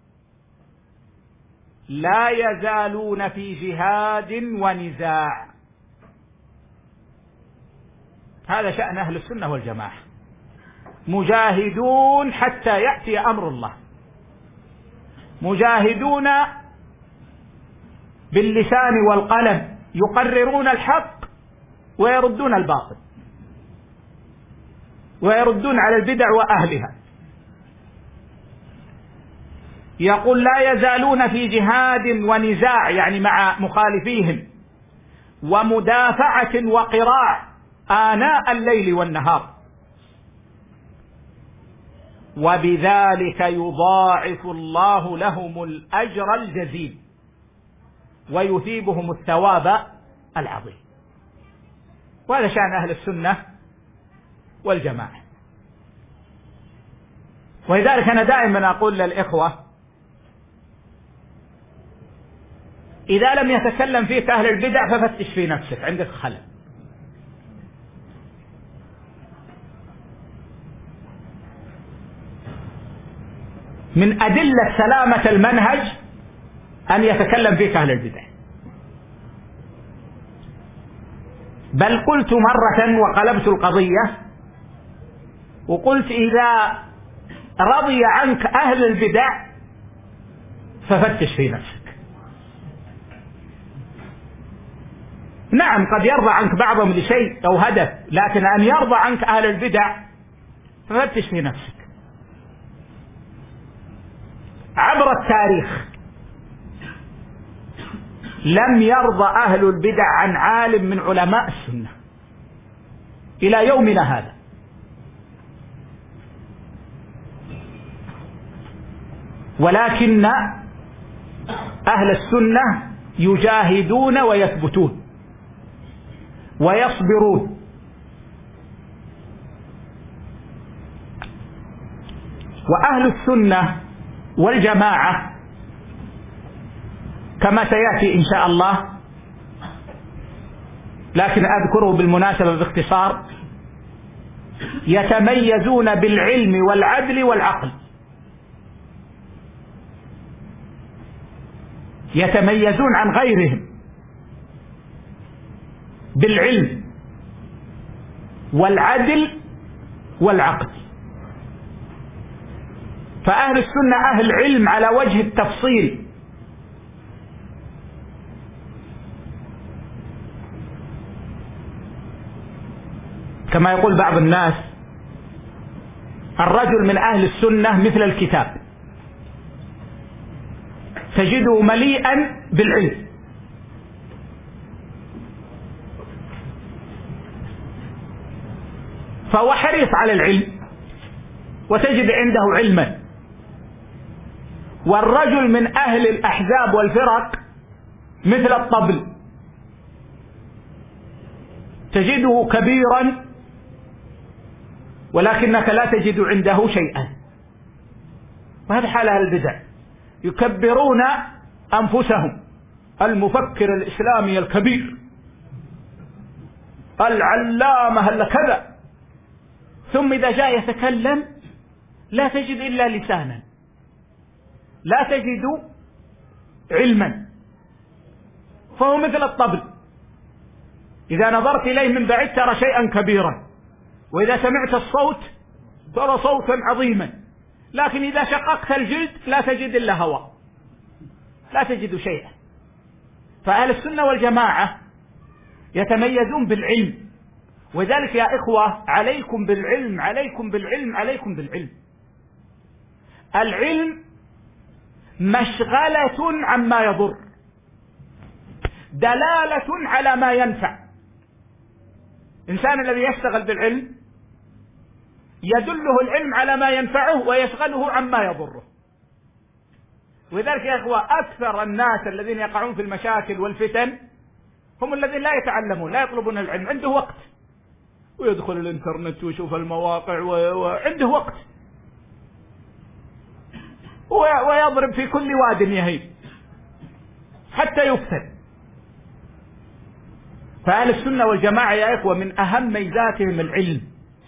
لا يزالون في جهاد ونزاع. هذا شأن أهل السنة والجماعة، مجاهدون حتى يأتي أمر الله، مجاهدون باللسان والقلم، يقررون الحق ويردون الباطل ويردون على البدع وأهلها. يقول: لا يزالون في جهاد ونزاع، يعني مع مخالفيهم، ومدافعة وقراع آناء الليل والنهار، وبذلك يضاعف الله لهم الأجر الجزيل ويثيبهم الثواب العظيم. وهذا شأن أهل السنة والجماعة. ولذلك أنا دائما أقول للإخوة: إذا لم يتكلم فيك أهل البدع ففتش في نفسك، عندك خلل. من أدلة سلامة المنهج أن يتكلم فيك أهل البدع. بل قلت مرة وقلبت القضية وقلت: إذا رضي عنك أهل البدع ففتش في نفسك. نعم قد يرضى عنك بعضهم لشيء أو هدف، لكن أن يرضى عنك أهل البدع ففتش في نفسك. عبر التاريخ لم يرضى أهل البدع عن عالم من علماء السنة إلى يومنا هذا. ولكن أهل السنة يجاهدون ويثبتون ويصبرون. وأهل السنة والجماعة كما سيأتي إن شاء الله، لكن أذكره بالمناسبة باختصار، يتميزون بالعلم والعدل والعقل. يتميزون عن غيرهم بالعلم والعدل والعقل. فأهل السنة أهل علم على وجه التفصيل، كما يقول بعض الناس الرجل من أهل السنة مثل الكتاب، تجده مليئا بالعلم، فهو حريص على العلم وتجد عنده علما. والرجل من أهل الأحزاب والفرق مثل الطبل، تجده كبيرا ولكنك لا تجد عنده شيئا. وهذا حال أهل البدع، يكبرون أنفسهم، المفكر الإسلامي الكبير، العلامة هل كذا، ثم إذا جاء يتكلم لا تجد إلا لسانا، لا تجد علما، فهو مثل الطبل، إذا نظرت إليه من بعيد ترى شيئا كبيرا، وإذا سمعت الصوت ترى صوتا عظيما، لكن إذا شققت الجلد لا تجد إلا هواء، لا تجد شيئا. فأهل السنة والجماعة يتميزون بالعلم، وذلك يا إخوة عليكم بالعلم، عليكم بالعلم، عليكم بالعلم. العلم مشغلة عما يضر، دلالة على ما ينفع. الإنسان الذي يشتغل بالعلم يدله العلم على ما ينفعه ويشغله عما يضره. ولذلك يا إخوة أكثر الناس الذين يقعون في المشاكل والفتن هم الذين لا يتعلمون، لا يطلبون العلم. عنده وقت ويدخل الانترنت ويشوف المواقع وعنده وقت ويضرب في كل واد يهيب حتى يفتن. فأهل السنة والجماعة يا إخوة من أهم ميزاتهم العلم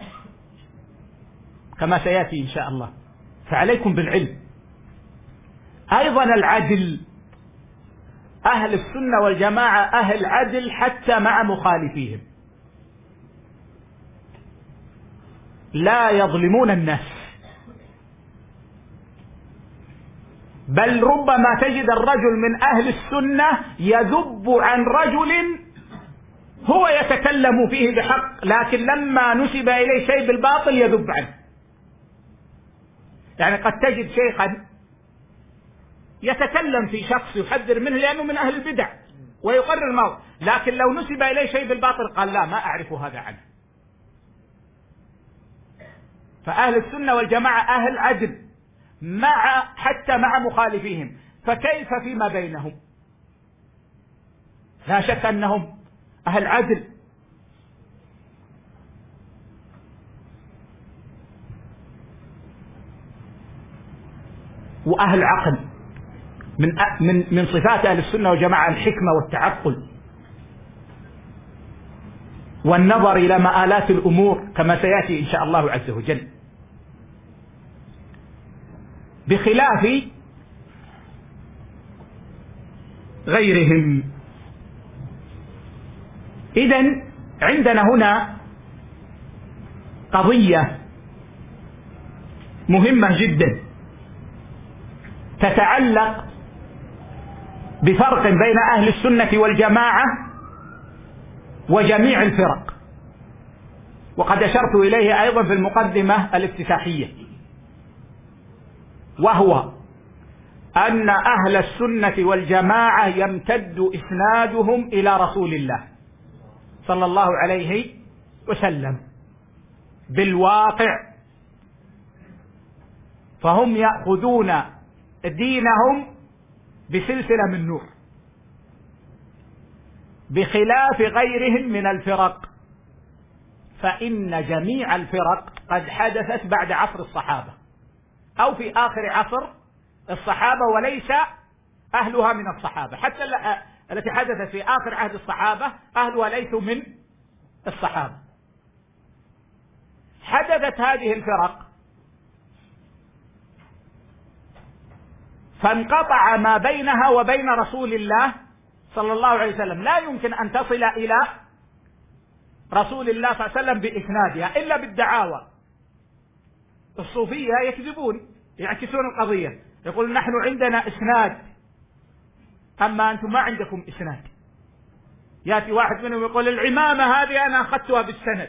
كما سيأتي إن شاء الله، فعليكم بالعلم. أيضا العدل، أهل السنة والجماعة أهل عدل حتى مع مخالفيهم، لا يظلمون الناس، بل ربما تجد الرجل من أهل السنة يذب عن رجل هو يتكلم فيه بحق، لكن لما نسب إليه شيء بالباطل يذب عنه. يعني قد تجد شيخا يتكلم في شخص يحذر منه لأنه من أهل البدع ويقرر الموت، لكن لو نسب إليه شيء بالباطل قال لا ما أعرف هذا عنه. فأهل السنة والجماعة أهل عدل مع حتى مع مخالفيهم، فكيف فيما بينهم؟ لا شك أنهم أهل عدل. وأهل عقل، من من من صفات أهل السنة والجماعة الحكمة والتعقل والنظر إلى مآلات الأمور كما سيأتي إن شاء الله عز وجل، بخلاف غيرهم. إذن عندنا هنا قضية مهمة جدا تتعلق بفرق بين أهل السنة والجماعة وجميع الفرق، وقد أشرت إليه أيضا في المقدمة الافتتاحية، وهو أن أهل السنة والجماعة يمتد إسنادهم إلى رسول الله صلى الله عليه وسلم بالواقع، فهم يأخذون دينهم بسلسلة من نور، بخلاف غيرهم من الفرق، فإن جميع الفرق قد حدثت بعد عصر الصحابة أو في آخر عصر الصحابة، وليس أهلها من الصحابة، حتى التي حدثت في آخر عهد الصحابة أهلها ليسوا من الصحابة. حدثت هذه الفرق فانقطع ما بينها وبين رسول الله صلى الله عليه وسلم، لا يمكن أن تصل إلى رسول الله صلى الله عليه وسلم بإسنادها إلا بالدعاوى. الصوفية يكذبون، يعكسون القضية، يقول نحن عندنا إسناد أما أنتم ما عندكم إسناد. يأتي واحد منهم يقول العمامة هذه أنا أخذتها بالسند،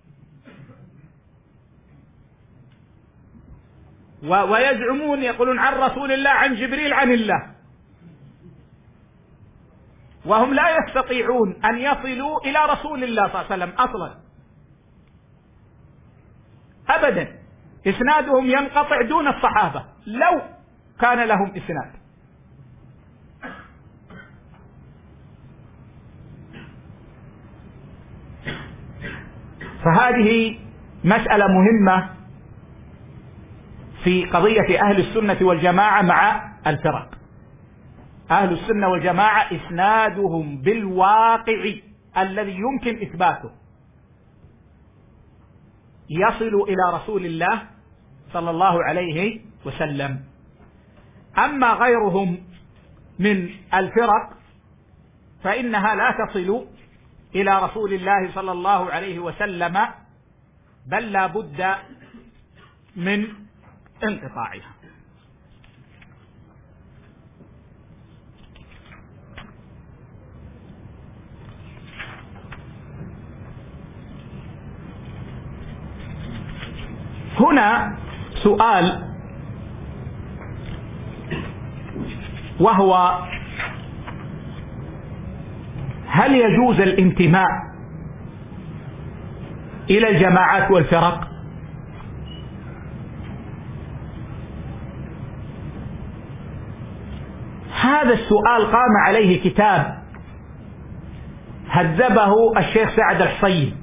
ويزعمون يقولون عن رسول الله عن جبريل عن الله، وهم لا يستطيعون أن يصلوا إلى رسول الله صلى الله عليه وسلم أصلا أبدا، إسنادهم ينقطع دون الصحابة لو كان لهم إسناد. فهذه مسألة مهمة في قضية أهل السنة والجماعة مع الفرق. أهل السنة والجماعة إسنادهم بالواقع الذي يمكن إثباته يصل إلى رسول الله صلى الله عليه وسلم. أما غيرهم من الفرق فإنها لا تصل إلى رسول الله صلى الله عليه وسلم، بل لا بد من انقطاعها. هنا سؤال، وهو هل يجوز الانتماء إلى الجماعات والفرق؟ هذا السؤال قام عليه كتاب هذبه الشيخ سعد الحصين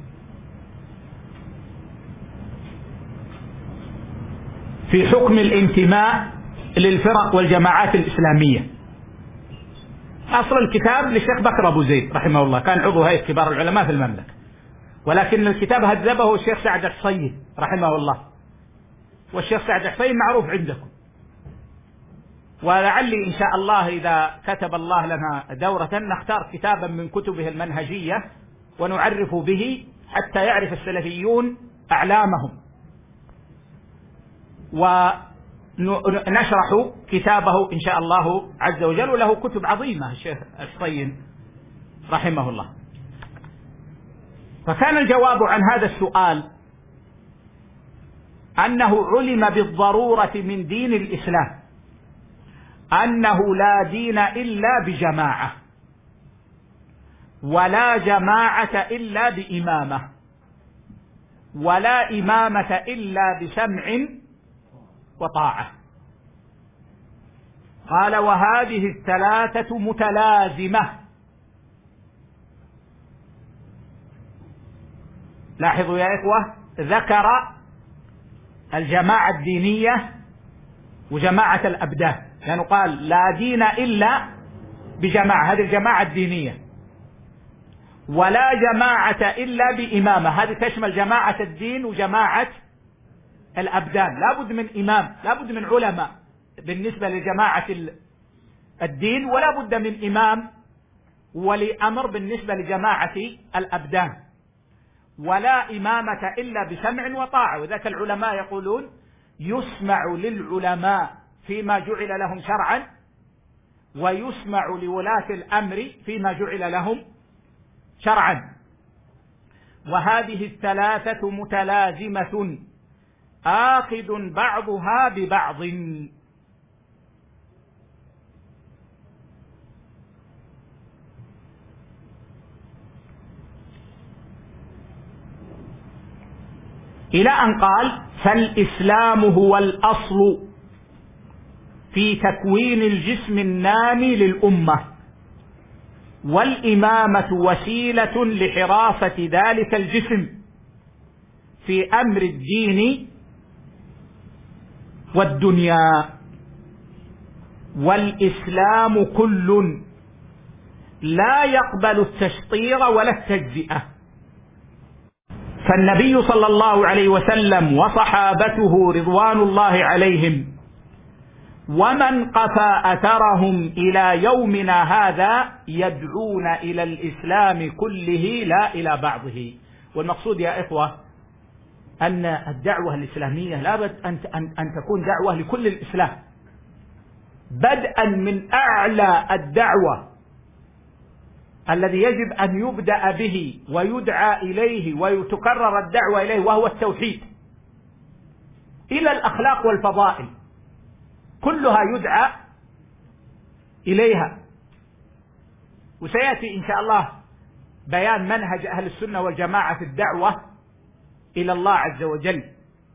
في حكم الانتماء للفرق والجماعات الإسلامية. أصل الكتاب للشيخ بكر أبو زيد رحمه الله، كان عضو هيئة كبار العلماء في المملكة، ولكن الكتاب هذبه الشيخ سعد الحصين رحمه الله، والشيخ سعد الحصين معروف عندكم، ولعلي إن شاء الله إذا كتب الله لنا دورة نختار كتابا من كتبه المنهجية ونعرف به حتى يعرف السلفيون أعلامهم، ونشرح كتابه إن شاء الله عز وجل، وله كتب عظيمة الشيخ الحصين رحمه الله. فكان الجواب عن هذا السؤال أنه علم بالضرورة من دين الإسلام أنه لا دين إلا بجماعة، ولا جماعة إلا بإمامة، ولا إمامة إلا بسمع وطاعة. قال وهذه الثلاثة متلازمة. لاحظوا يا إخوة، ذكر الجماعة الدينية وجماعة الأبدان، لأنه قال لا دين إلا بجماعة، هذه الجماعة الدينية، ولا جماعة إلا بإمامة، هذه تشمل جماعة الدين وجماعة الأبدان. لا بد من إمام، لا بد من علماء بالنسبة لجماعة الدين، ولا بد من إمام ولي أمر بالنسبة لجماعة الأبدان، ولا إمامة إلا بسمع وطاعة. وذاك العلماء يقولون يسمع للعلماء فيما جعل لهم شرعا، ويسمع لولاة الأمر فيما جعل لهم شرعا. وهذه الثلاثة متلازمة آخذ بعضها ببعض. إلى أن قال: فالإسلام هو الأصل في تكوين الجسم النامي للأمة، والإمامة وسيلة لحراسة ذلك الجسم في أمر الدين والدنيا، والإسلام كل لا يقبل التشطير ولا التجزئة. فالنبي صلى الله عليه وسلم وصحابته رضوان الله عليهم ومن قفى أثرهم إلى يومنا هذا يدعون إلى الإسلام كله لا إلى بعضه. والمقصود يا إخوة أن الدعوة الإسلامية لابد أن أن تكون دعوة لكل الإسلام، بدءا من أعلى الدعوة الذي يجب أن يبدأ به ويدعى إليه ويتكرر الدعوة إليه، وهو التوحيد، إلى الأخلاق والفضائل كلها يدعى إليها. وسيأتي إن شاء الله بيان منهج أهل السنة والجماعة في الدعوة إلى الله عز وجل.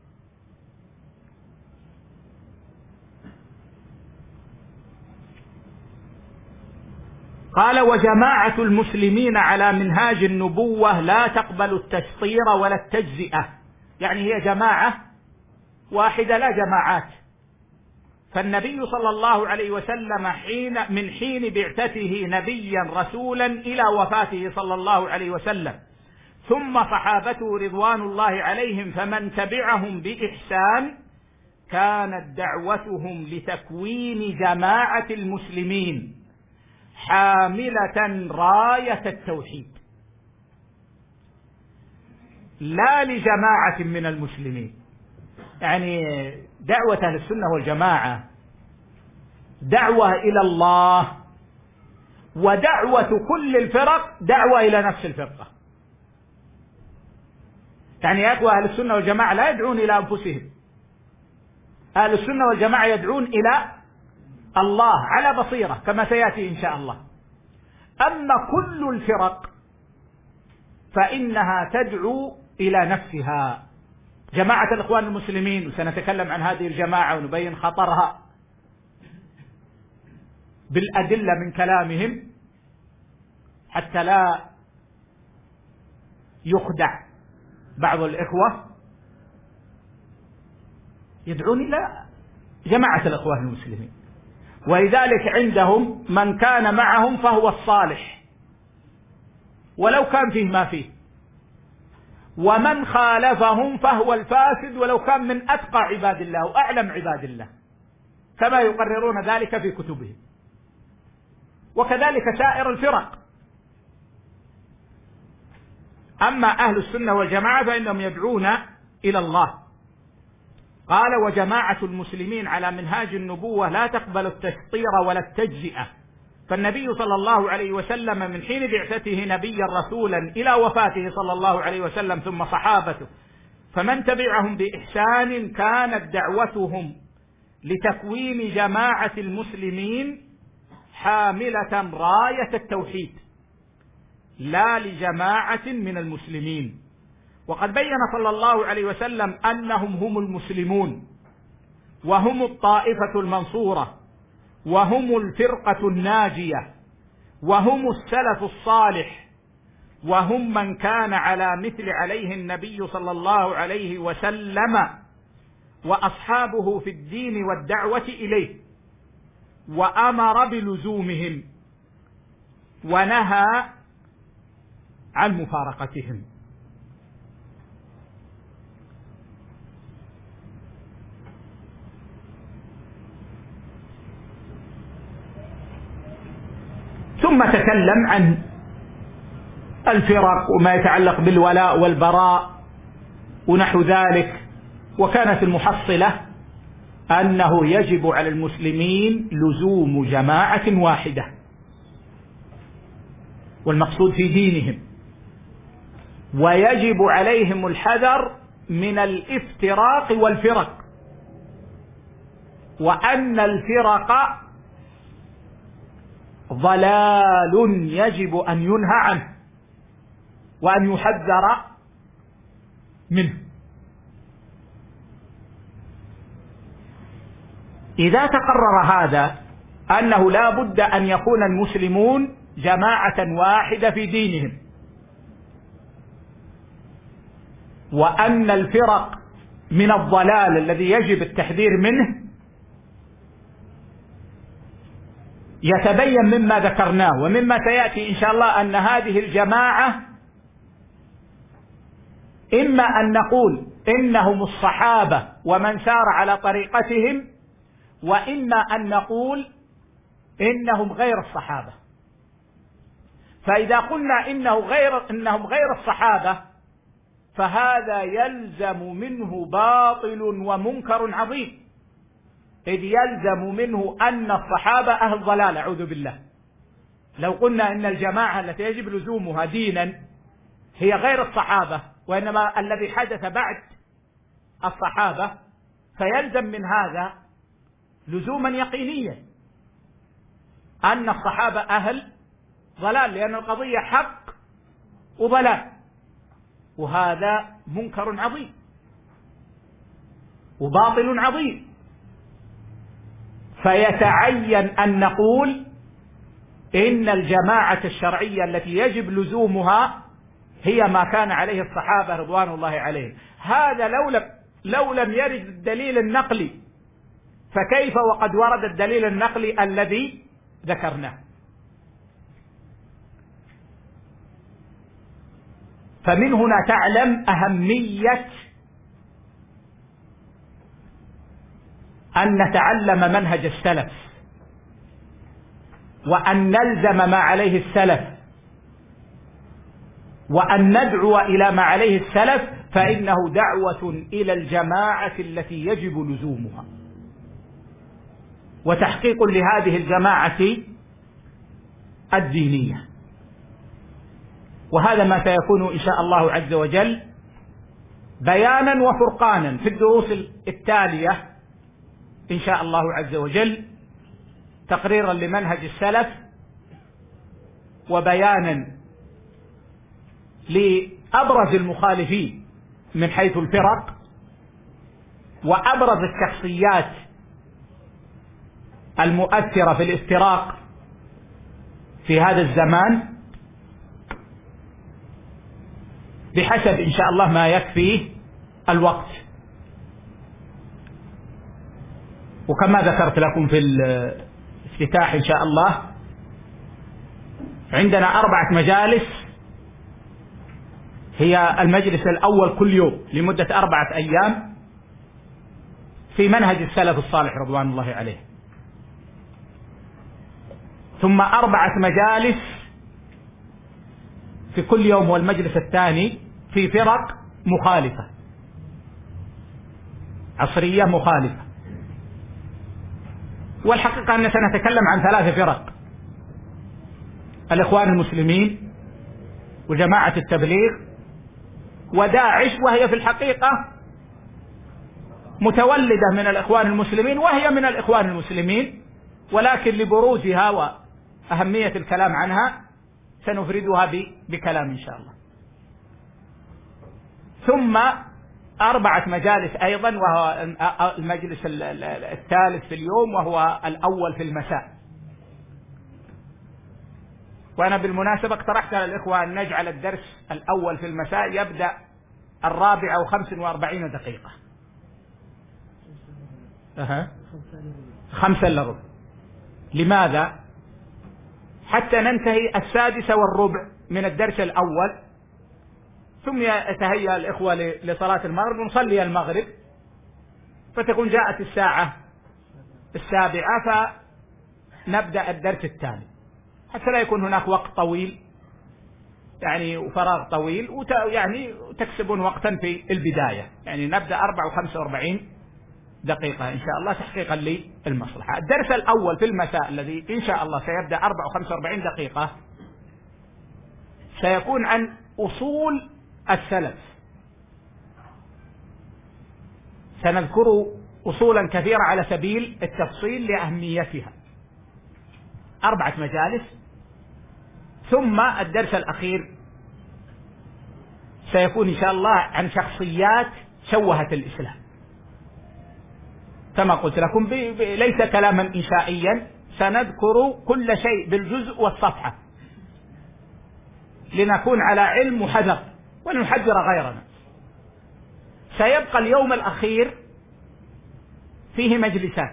قال: وجماعة المسلمين على منهاج النبوة لا تقبل التشطير ولا التجزئة، يعني هي جماعة واحدة لا جماعات. فالنبي صلى الله عليه وسلم حين من حين بعثته نبيا رسولا إلى وفاته صلى الله عليه وسلم، ثم صحابته رضوان الله عليهم فمن تبعهم بإحسان، كانت دعوتهم لتكوين جماعة المسلمين حاملة راية التوحيد، لا لجماعة من المسلمين. يعني دعوة أهل السنة والجماعة دعوة إلى الله، ودعوة كل الفرق دعوة إلى نفس الفرقة. يعني يا أخوة، أهل السنة والجماعة لا يدعون إلى أنفسهم، أهل السنة والجماعة يدعون إلى الله على بصيرة كما سيأتي إن شاء الله. أما كل الفرق فإنها تدعو إلى نفسها. جماعة الإخوان المسلمين، وسنتكلم عن هذه الجماعة ونبين خطرها بالأدلة من كلامهم حتى لا يخدع بعض الإخوة، يدعون إلى جماعة الإخوان المسلمين، ولذلك عندهم من كان معهم فهو الصالح ولو كان فيه ما فيه، ومن خالفهم فهو الفاسد ولو كان من أتقى عباد الله وأعلم عباد الله، كما يقررون ذلك في كتبهم. وكذلك سائر الفرق. أما أهل السنة والجماعة فإنهم يدعون إلى الله. قال: وجماعة المسلمين على منهاج النبوة لا تقبل التشطير ولا التجزئة. فالنبي صلى الله عليه وسلم من حين بعثته نبيا رسولا إلى وفاته صلى الله عليه وسلم ثم صحابته فمن تبعهم بإحسان، كانت دعوتهم لتكوين جماعة المسلمين حاملة راية التوحيد لا لجماعة من المسلمين. وقد بين صلى الله عليه وسلم أنهم هم المسلمون، وهم الطائفة المنصورة، وهم الفرقة الناجية، وهم السلف الصالح، وهم من كان على مثل عليه النبي صلى الله عليه وسلم وأصحابه في الدين والدعوة إليه، وأمر بلزومهم ونهى عن مفارقتهم. ثم تكلم عن الفرق وما يتعلق بالولاء والبراء ونحو ذلك، وكانت المحصلة أنه يجب على المسلمين لزوم جماعة واحدة، والمقصود في دينهم، ويجب عليهم الحذر من الافتراق والفرق، وأن الفرق ضلال يجب أن ينهى عنه وأن يحذر منه. إذا تقرر هذا أنه لا بد أن يكون المسلمون جماعة واحدة في دينهم، وأن الفرق من الضلال الذي يجب التحذير منه، يتبين مما ذكرناه ومما سيأتي إن شاء الله أن هذه الجماعة إما أن نقول إنهم الصحابة ومن سار على طريقتهم، وإما أن نقول إنهم غير الصحابة. فإذا قلنا إنه غير إنهم غير الصحابة فهذا يلزم منه باطل ومنكر عظيم، إذ يلزم منه أن الصحابة أهل ضلال أعوذ بالله. لو قلنا إن الجماعة التي يجب لزومها دينا هي غير الصحابة وإنما الذي حدث بعد الصحابة، فيلزم من هذا لزوما يقينيا أن الصحابة أهل ضلال، لأن القضية حق وضلال، وهذا منكر عظيم وباطل عظيم. فيتعين أن نقول إن الجماعة الشرعية التي يجب لزومها هي ما كان عليه الصحابة رضوان الله عليهم. هذا لو لم, لو لم يرد الدليل النقلي، فكيف وقد ورد الدليل النقلي الذي ذكرناه؟ فمن هنا تعلم أهمية أن نتعلم منهج السلف، وأن نلزم ما عليه السلف، وأن ندعو إلى ما عليه السلف، فإنه دعوة إلى الجماعة التي يجب لزومها وتحقيق لهذه الجماعة الدينية. وهذا ما سيكون إن شاء الله عز وجل بيانا وفرقانا في الدروس التالية إن شاء الله عز وجل، تقريرا لمنهج السلف وبيانا لأبرز المخالفين من حيث الفرق وأبرز الشخصيات المؤثرة في الافتراق في هذا الزمان، بحسب إن شاء الله ما يكفيه الوقت. وكما ذكرت لكم في الافتتاح إن شاء الله عندنا أربعة مجالس، هي المجلس الأول كل يوم لمدة أربعة أيام في منهج السلف الصالح رضوان الله عليه، ثم أربعة مجالس في كل يوم والمجلس الثاني في فرق مخالفة عصرية مخالفة. والحقيقة أننا سنتكلم عن ثلاث فرق: الإخوان المسلمين وجماعة التبليغ وداعش، وهي في الحقيقة متولدة من الإخوان المسلمين وهي من الإخوان المسلمين، ولكن لبروزها وأهمية الكلام عنها سنفردها بكلام إن شاء الله. ثم أربعة مجالس أيضا، وهو المجلس الثالث في اليوم وهو الأول في المساء. وأنا بالمناسبة اقترحت على الإخوة أن نجعل الدرس الأول في المساء يبدأ الرابعة وخمس وأربعين دقيقة، أه. خمسة إلا ربع. لماذا؟ حتى ننتهي السادسة والربع من الدرس الأول، ثم يتهيأ الإخوة لصلاة المغرب ونصلي المغرب، فتكون جاءت الساعة السابعة فنبدأ الدرس الثاني، حتى لا يكون هناك وقت طويل يعني وفراغ طويل، وت يعني تكسبون وقتا في البداية. يعني نبدأ أربعة وخمسة وأربعين دقيقة إن شاء الله تحقيقا للمصلحة. الدرس الأول في المساء الذي إن شاء الله سيبدأ أربعة وخمسة وأربعين دقيقة سيكون عن أصول السلف. سنذكر أصولا كثيرة على سبيل التفصيل لأهميتها، أربعة مجالس، ثم الدرس الأخير سيكون إن شاء الله عن شخصيات شوهت الإسلام. كما قلت لكم ليس كلاما إنشائيا، سنذكر كل شيء بالجزء والصفحة لنكون على علم وحذر ولنحذر غيرنا. سيبقى اليوم الأخير فيه مجلسان،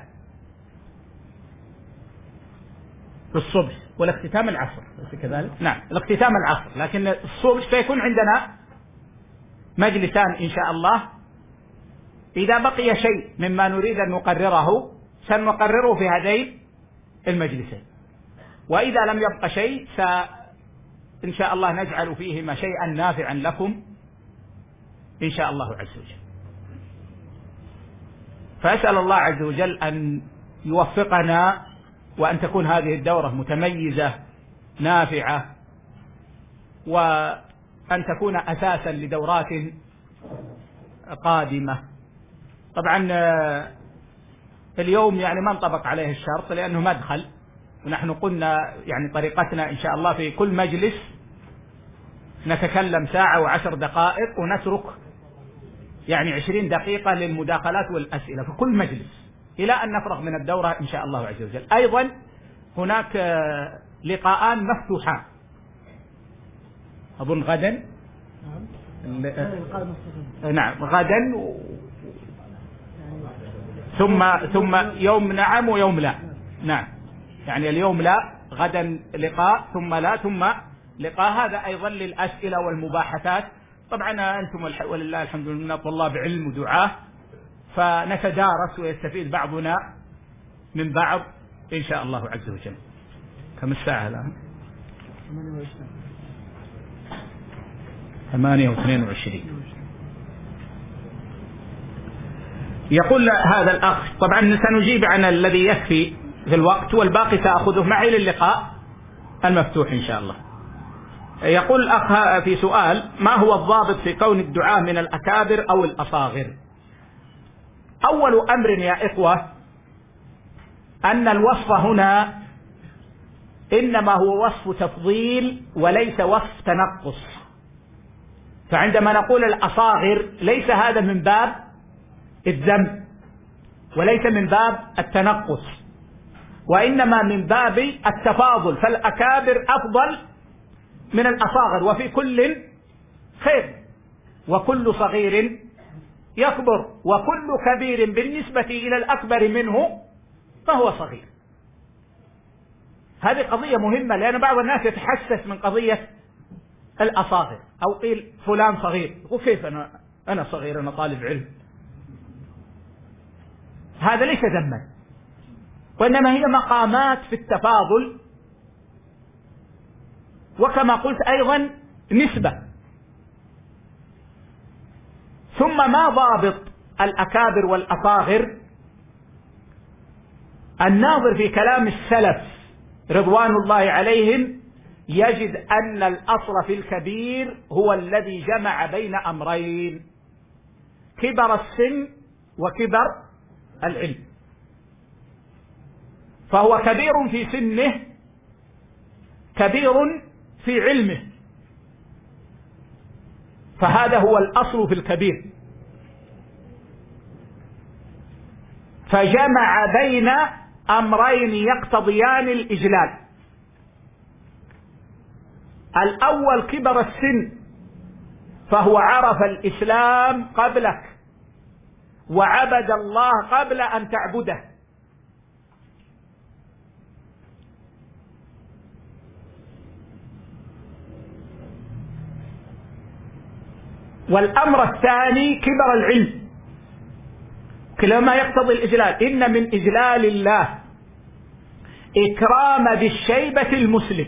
في الصبح والاختتام العصر، ليس كذلك؟ نعم، الاختتام العصر، لكن الصبح سيكون عندنا مجلسان إن شاء الله. إذا بقي شيء مما نريد أن نقرره سنقرره في هذين المجلسين، وإذا لم يبق شيء س إن شاء الله نجعل فيهما شيئا نافعا لكم إن شاء الله عز وجل. فأسأل الله عز وجل أن يوفقنا، وأن تكون هذه الدورة متميزة نافعة، وأن تكون أساسا لدورات قادمة. طبعا اليوم يعني ما انطبق عليه الشرط لأنه مدخل، ونحن قلنا يعني طريقتنا إن شاء الله في كل مجلس نتكلم ساعة وعشر دقائق، ونترك يعني عشرين دقيقة للمداخلات والأسئلة في كل مجلس إلى أن نفرغ من الدورة إن شاء الله عز وجل. أيضا هناك لقاءان مفتوحان، أظن غدا، نعم غدا، ثم ثم يوم نعم ويوم لا. نعم، يعني اليوم لا، غدا لقاء، ثم لا، ثم لقاء. هذا أيضا للأسئلة والمباحثات. طبعا أنتم ولله الحمد لله طلاب علم ودعاة، فنتدارس ويستفيد بعضنا من بعض إن شاء الله عز وجل. كم الساعة الآن؟ ثمانية واثنين وعشرين. يقول هذا الأخ، طبعا سنجيب عن الذي يكفي في الوقت، والباقي سأخذه معي للقاء المفتوح إن شاء الله. يقول الأخ في سؤال: ما هو الضابط في كون الدعاء من الأكابر أو الأصاغر؟ أول أمر يا إخوة أن الوصف هنا إنما هو وصف تفضيل وليس وصف تنقص. فعندما نقول الأصاغر ليس هذا من باب الذم وليس من باب التنقص، وإنما من باب التفاضل، فالأكابر أفضل من الأصاغر، وفي كل خير، وكل صغير يكبر، وكل كبير بالنسبة إلى الأكبر منه فهو صغير. هذه قضية مهمة، لأن بعض الناس يتحسس من قضية الأصاغر، أو قيل فلان صغير، وكيف أنا أنا صغير، أنا طالب علم. هذا ليس ذما، وإنما هي مقامات في التفاضل، وكما قلت أيضا نسبة. ثم ما ضابط الأكابر والأصاغر؟ الناظر في كلام السلف رضوان الله عليهم يجد أن الأصل في الكبير هو الذي جمع بين أمرين: كبر السن وكبر العلم. فهو كبير في سنه، كبير في علمه، فهذا هو الأصل في الكبير. فجمع بين أمرين يقتضيان الإجلال. الأول كبر السن، فهو عرف الإسلام قبلك وعبد الله قبل أن تعبده. والأمر الثاني كبر العلم، كلاهما يقتضي الإجلال. إن من إجلال الله إكرام ذي الشيبة المسلم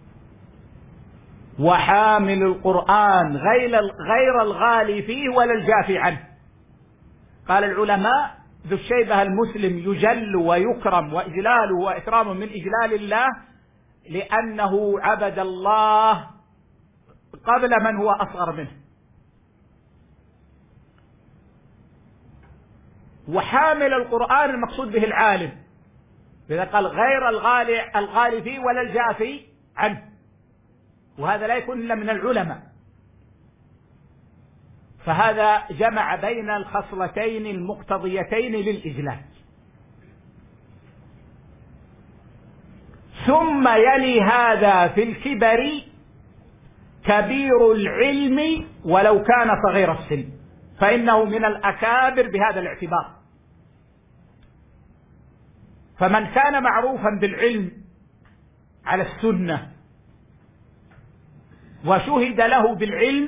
وحامل القرآن غير الغالي فيه ولا الجافي عنه. قال العلماء: ذو الشيبة المسلم يجل ويكرم، وإجلاله وإكرامه من إجلال الله، لأنه عبد الله قبل من هو أصغر منه، وحامل القرآن المقصود به العالم، إذا قال غير الغالي الغالي فيه ولا الجافي عنه، وهذا لا يكون إلا من العلماء. فهذا جمع بين الخصلتين المقتضيتين للإجلال. ثم يلي هذا في الكبر كبير العلم ولو كان صغير السن، فإنه من الأكابر بهذا الاعتبار. فمن كان معروفا بالعلم على السنة وشهد له بالعلم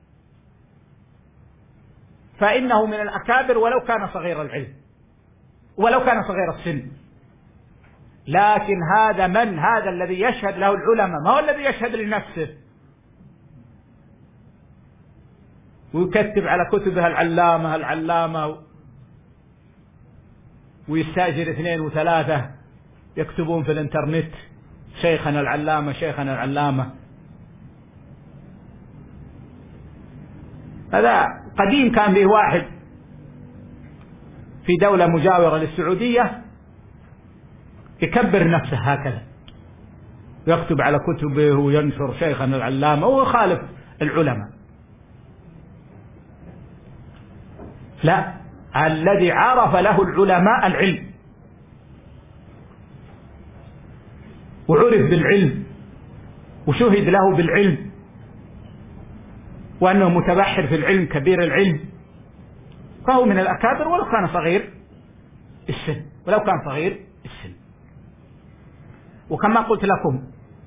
فإنه من الأكابر ولو كان صغير العلم ولو كان صغير السن. لكن هذا من هذا الذي يشهد له العلماء، ما هو الذي يشهد لنفسه ويكتب على كتبها العلامة العلامة ويستأجر اثنين وثلاثة يكتبون في الانترنت شيخنا العلامة شيخنا العلامة. هذا قديم كان به واحد في دولة مجاورة للسعودية يكبر نفسه هكذا، يكتب على كتبه وينشر شيخنا العلامة ويخالف العلماء. لا، الذي عرف له العلماء العلم وعرف بالعلم وشهد له بالعلم وأنه متبحر في العلم كبير العلم، فهو من الأكابر ولو كان صغير السن ولو كان صغير السن. وكما قلت لكم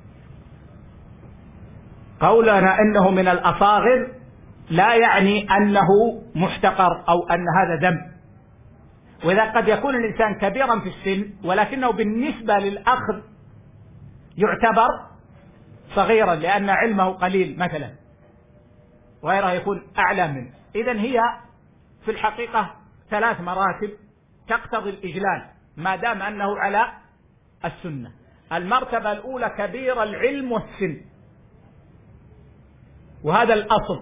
قولنا إنه من الأصاغر لا يعني أنه محتقر أو أن هذا ذنب. وإذا قد يكون الإنسان كبيرا في السن ولكنه بالنسبة للأخذ يعتبر صغيرا لأن علمه قليل مثلا، وغيره يكون أعلى منه. إذن هي في الحقيقة ثلاث مراتب تقتضي الإجلال ما دام أنه على السنة. المرتبة الأولى كبير العلم والسن، وهذا الأصل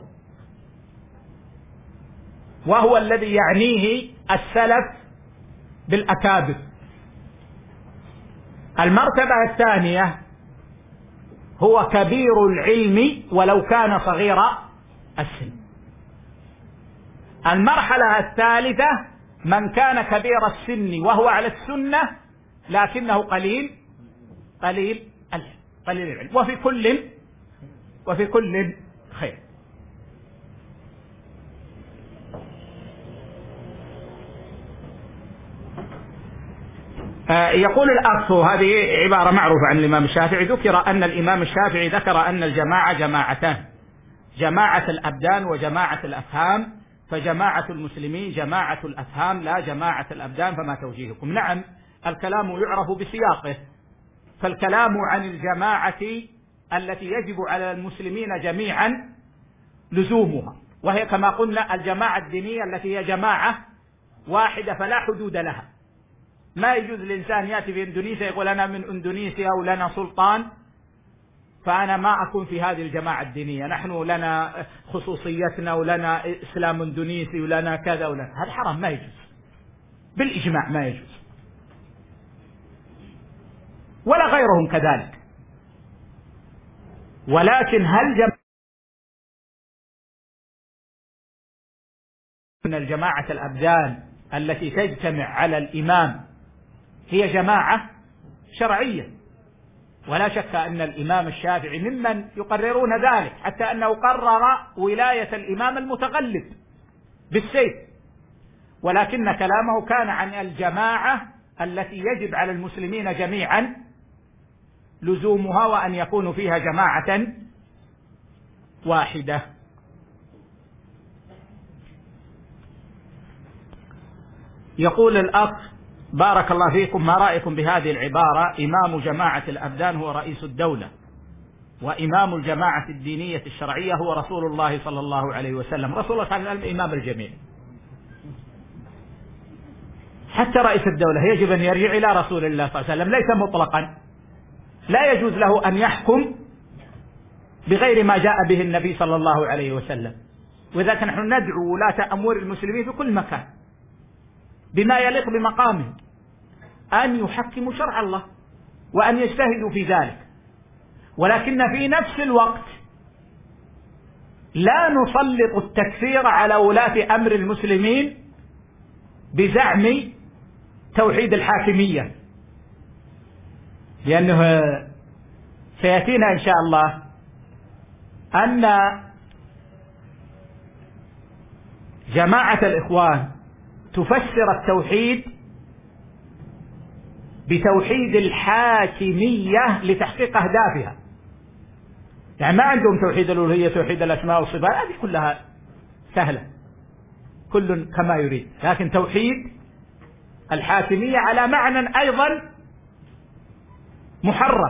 وهو الذي يعنيه السلف بالأكابر. المرتبة الثانية هو كبير العلم ولو كان صغير السن. المرحلة الثالثة من كان كبير السن وهو على السنة لكنه قليل قليل العلم قليل العلم وفي كل وفي كل خير. يقول الأخ، هذه عبارة معروفة عن الإمام الشافعي، ذكر أن الإمام الشافعي ذكر أن الجماعة جماعتان، جماعة الأبدان وجماعة الأفهام، فجماعة المسلمين جماعة الأفهام لا جماعة الأبدان، فما توجيهكم؟ نعم، الكلام يعرف بسياقه، فالكلام عن الجماعة التي يجب على المسلمين جميعا لزومها، وهي كما قلنا الجماعة الدينية التي هي جماعة واحدة فلا حدود لها. ما يجوز الإنسان يأتي في إندونيسيا يقول أنا من إندونيسيا ولنا سلطان فأنا ما أكون في هذه الجماعة الدينية، نحن لنا خصوصيتنا ولنا إسلام إندونيسي ولنا كذا ولنا، هذا حرام ما يجوز بالإجماع، ما يجوز، ولا غيرهم كذلك. ولكن هل جماعة من الجماعة الأبدان التي تجتمع على الإمام هي جماعة شرعية؟ ولا شك أن الإمام الشافعي ممن يقررون ذلك، حتى أنه قرر ولاية الإمام المتغلب بالسيف، ولكن كلامه كان عن الجماعة التي يجب على المسلمين جميعا لزومها وأن يكونوا فيها جماعة واحدة. يقول الأخ بارك الله فيكم، ما رأيكم بهذه العبارة إمام جماعة الأبدان هو رئيس الدولة وإمام الجماعة الدينية الشرعية هو رسول الله صلى الله عليه وسلم؟ رسول الله صلى الله عليه وسلم إمام الجميع، حتى رئيس الدولة يجب أن يرجع إلى رسول الله صلى الله عليه وسلم، ليس مطلقا، لا يجوز له أن يحكم بغير ما جاء به النبي صلى الله عليه وسلم. وإذا نحن ندعو ولاة أمور المسلمين في كل مكان بما يليق بمقامهم، أن يحكموا شرع الله وأن يجتهدوا في ذلك، ولكن في نفس الوقت لا نسلط التكفير على ولاة أمر المسلمين بزعم توحيد الحاكمية، لأنه سيأتينا إن شاء الله أن جماعة الإخوان تفسر التوحيد بتوحيد الحاكمية لتحقيق أهدافها. يعني ما عندهم توحيد الألوهية، توحيد الأسماء والصفات، هذه كلها سهلة، كل كما يريد، لكن توحيد الحاكمية على معنى أيضا محرف.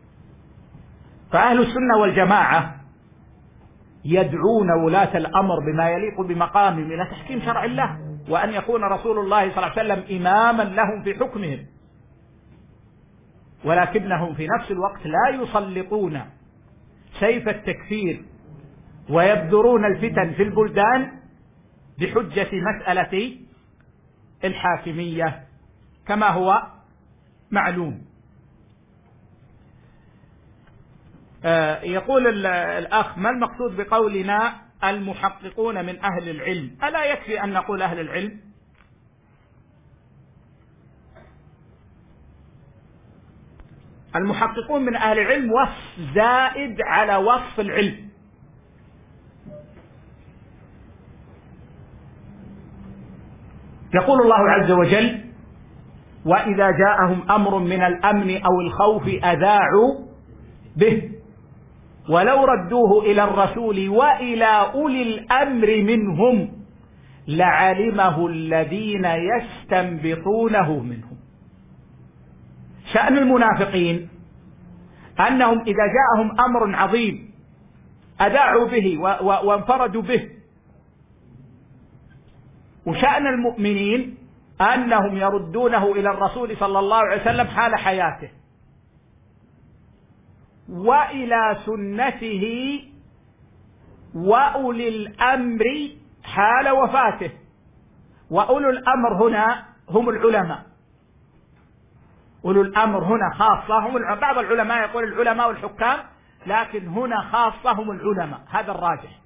فأهل السنة والجماعة يدعون ولاة الأمر بما يليق بمقامهم إلى تحكيم شرع الله، وأن يكون رسول الله صلى الله عليه وسلم إماما لهم في حكمهم، ولكنهم في نفس الوقت لا يسلطون سيف التكفير ويبذرون الفتن في البلدان بحجة مسألة الحاكمية كما هو معلوم. آه يقول الأخ: ما المقصود بقولنا المحققون من أهل العلم؟ ألا يكفي أن نقول أهل العلم؟ المحققون من أهل العلم وصف زائد على وصف العلم. يقول الله عز وجل: وإذا جاءهم أمر من الأمن أو الخوف أذاعوا به ولو ردوه إلى الرسول وإلى أولي الأمر منهم لعلمه الذين يستنبطونه منهم. شأن المنافقين أنهم إذا جاءهم أمر عظيم أذاعوا به وانفردوا به، وشأن المؤمنين أنهم يردونه إلى الرسول صلى الله عليه وسلم حال حياته وإلى سنته وأولي الأمر حال وفاته. وأولو الأمر هنا هم العلماء، أولو الأمر هنا خاصة هم العلماء. بعض العلماء يقول العلماء والحكام، لكن هنا خاصة هم العلماء، هذا الراجح.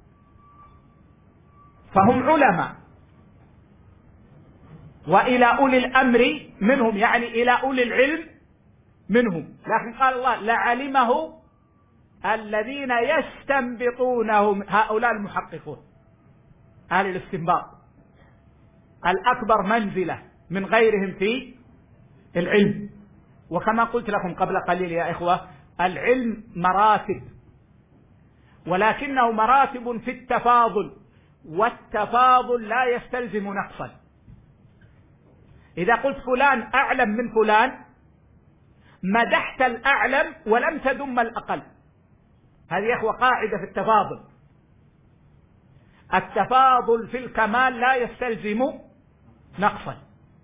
فهم علماء وإلى أولي الأمر منهم، يعني إلى أولي العلم منهم، لكن قال الله لعلمه الذين يستنبطونهم، هؤلاء المحققون أهل الاستنباط الأكبر منزلة من غيرهم في العلم. وكما قلت لكم قبل قليل يا إخوة، العلم مراتب، ولكنه مراتب في التفاضل، والتفاضل لا يستلزم نقصا. إذا قلت فلان أعلم من فلان مدحت الأعلم ولم تذم الأقل. هذه يا إخوة قاعدة في التفاضل. التفاضل في الكمال لا يستلزم نقصا،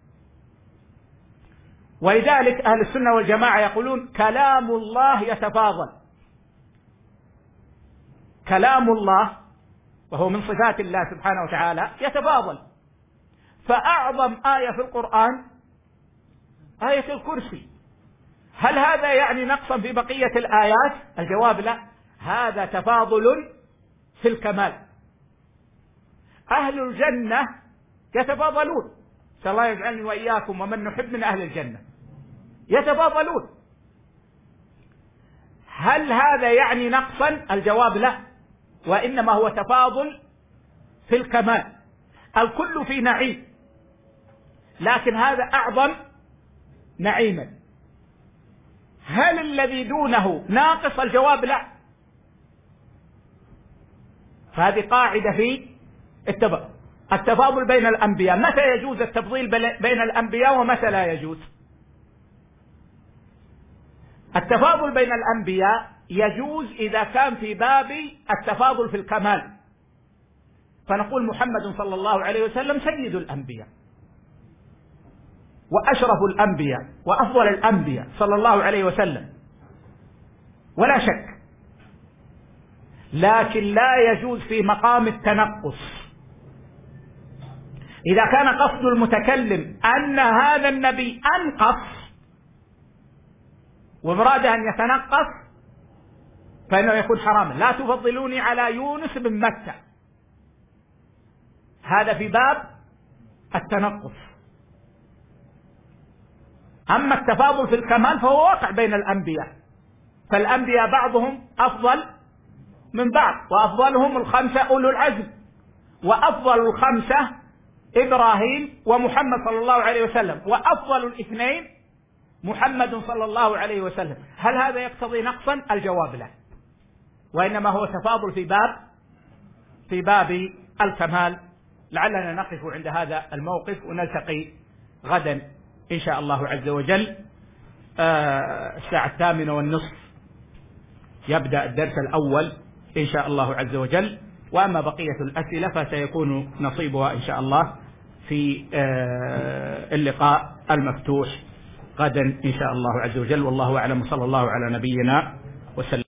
ولذلك أهل السنة والجماعة يقولون كلام الله يتفاضل. كلام الله وهو من صفات الله سبحانه وتعالى يتفاضل، فأعظم آية في القرآن آية الكرسي. هل هذا يعني نقصا في بقية الآيات؟ الجواب لا، هذا تفاضل في الكمال. أهل الجنة يتفاضلون، نسأل الله يجعلني وإياكم ومن نحب من أهل الجنة، يتفاضلون. هل هذا يعني نقصا؟ الجواب لا، وإنما هو تفاضل في الكمال. الكل في نعيم، لكن هذا أعظم نعيما. هل الذي دونه ناقص؟ الجواب لا. فهذه قاعدة في التفاضل بين الأنبياء. متى يجوز التفضيل بين الأنبياء ومتى لا يجوز؟ التفاضل بين الأنبياء يجوز إذا كان في باب التفاضل في الكمال، فنقول محمد صلى الله عليه وسلم سيد الأنبياء وأشرف الأنبياء وأفضل الأنبياء صلى الله عليه وسلم ولا شك. لكن لا يجوز في مقام التنقص، إذا كان قصد المتكلم أن هذا النبي أنقص ومراده أن يتنقص فإنه يكون حراما. لا تفضلوني على يونس بن متى، هذا في باب التنقص. أما التفاضل في الكمال فهو واقع بين الأنبياء، فالأنبياء بعضهم أفضل من بعض، وأفضلهم الخمسة أولو العزم، وأفضل الخمسة إبراهيم ومحمد صلى الله عليه وسلم، وأفضل الاثنين محمد صلى الله عليه وسلم. هل هذا يقتضي نقصا؟ الجواب لا، وإنما هو تفاضل في باب في باب الكمال. لعلنا نقف عند هذا الموقف ونلتقي غدا إن شاء الله عز وجل. آه الساعة الثامنة والنصف يبدأ الدرس الأول إن شاء الله عز وجل، وأما بقية الأسئلة فسيكون نصيبها إن شاء الله في آه اللقاء المفتوح غدا إن شاء الله عز وجل. والله أعلم، صلى الله على نبينا وسلم.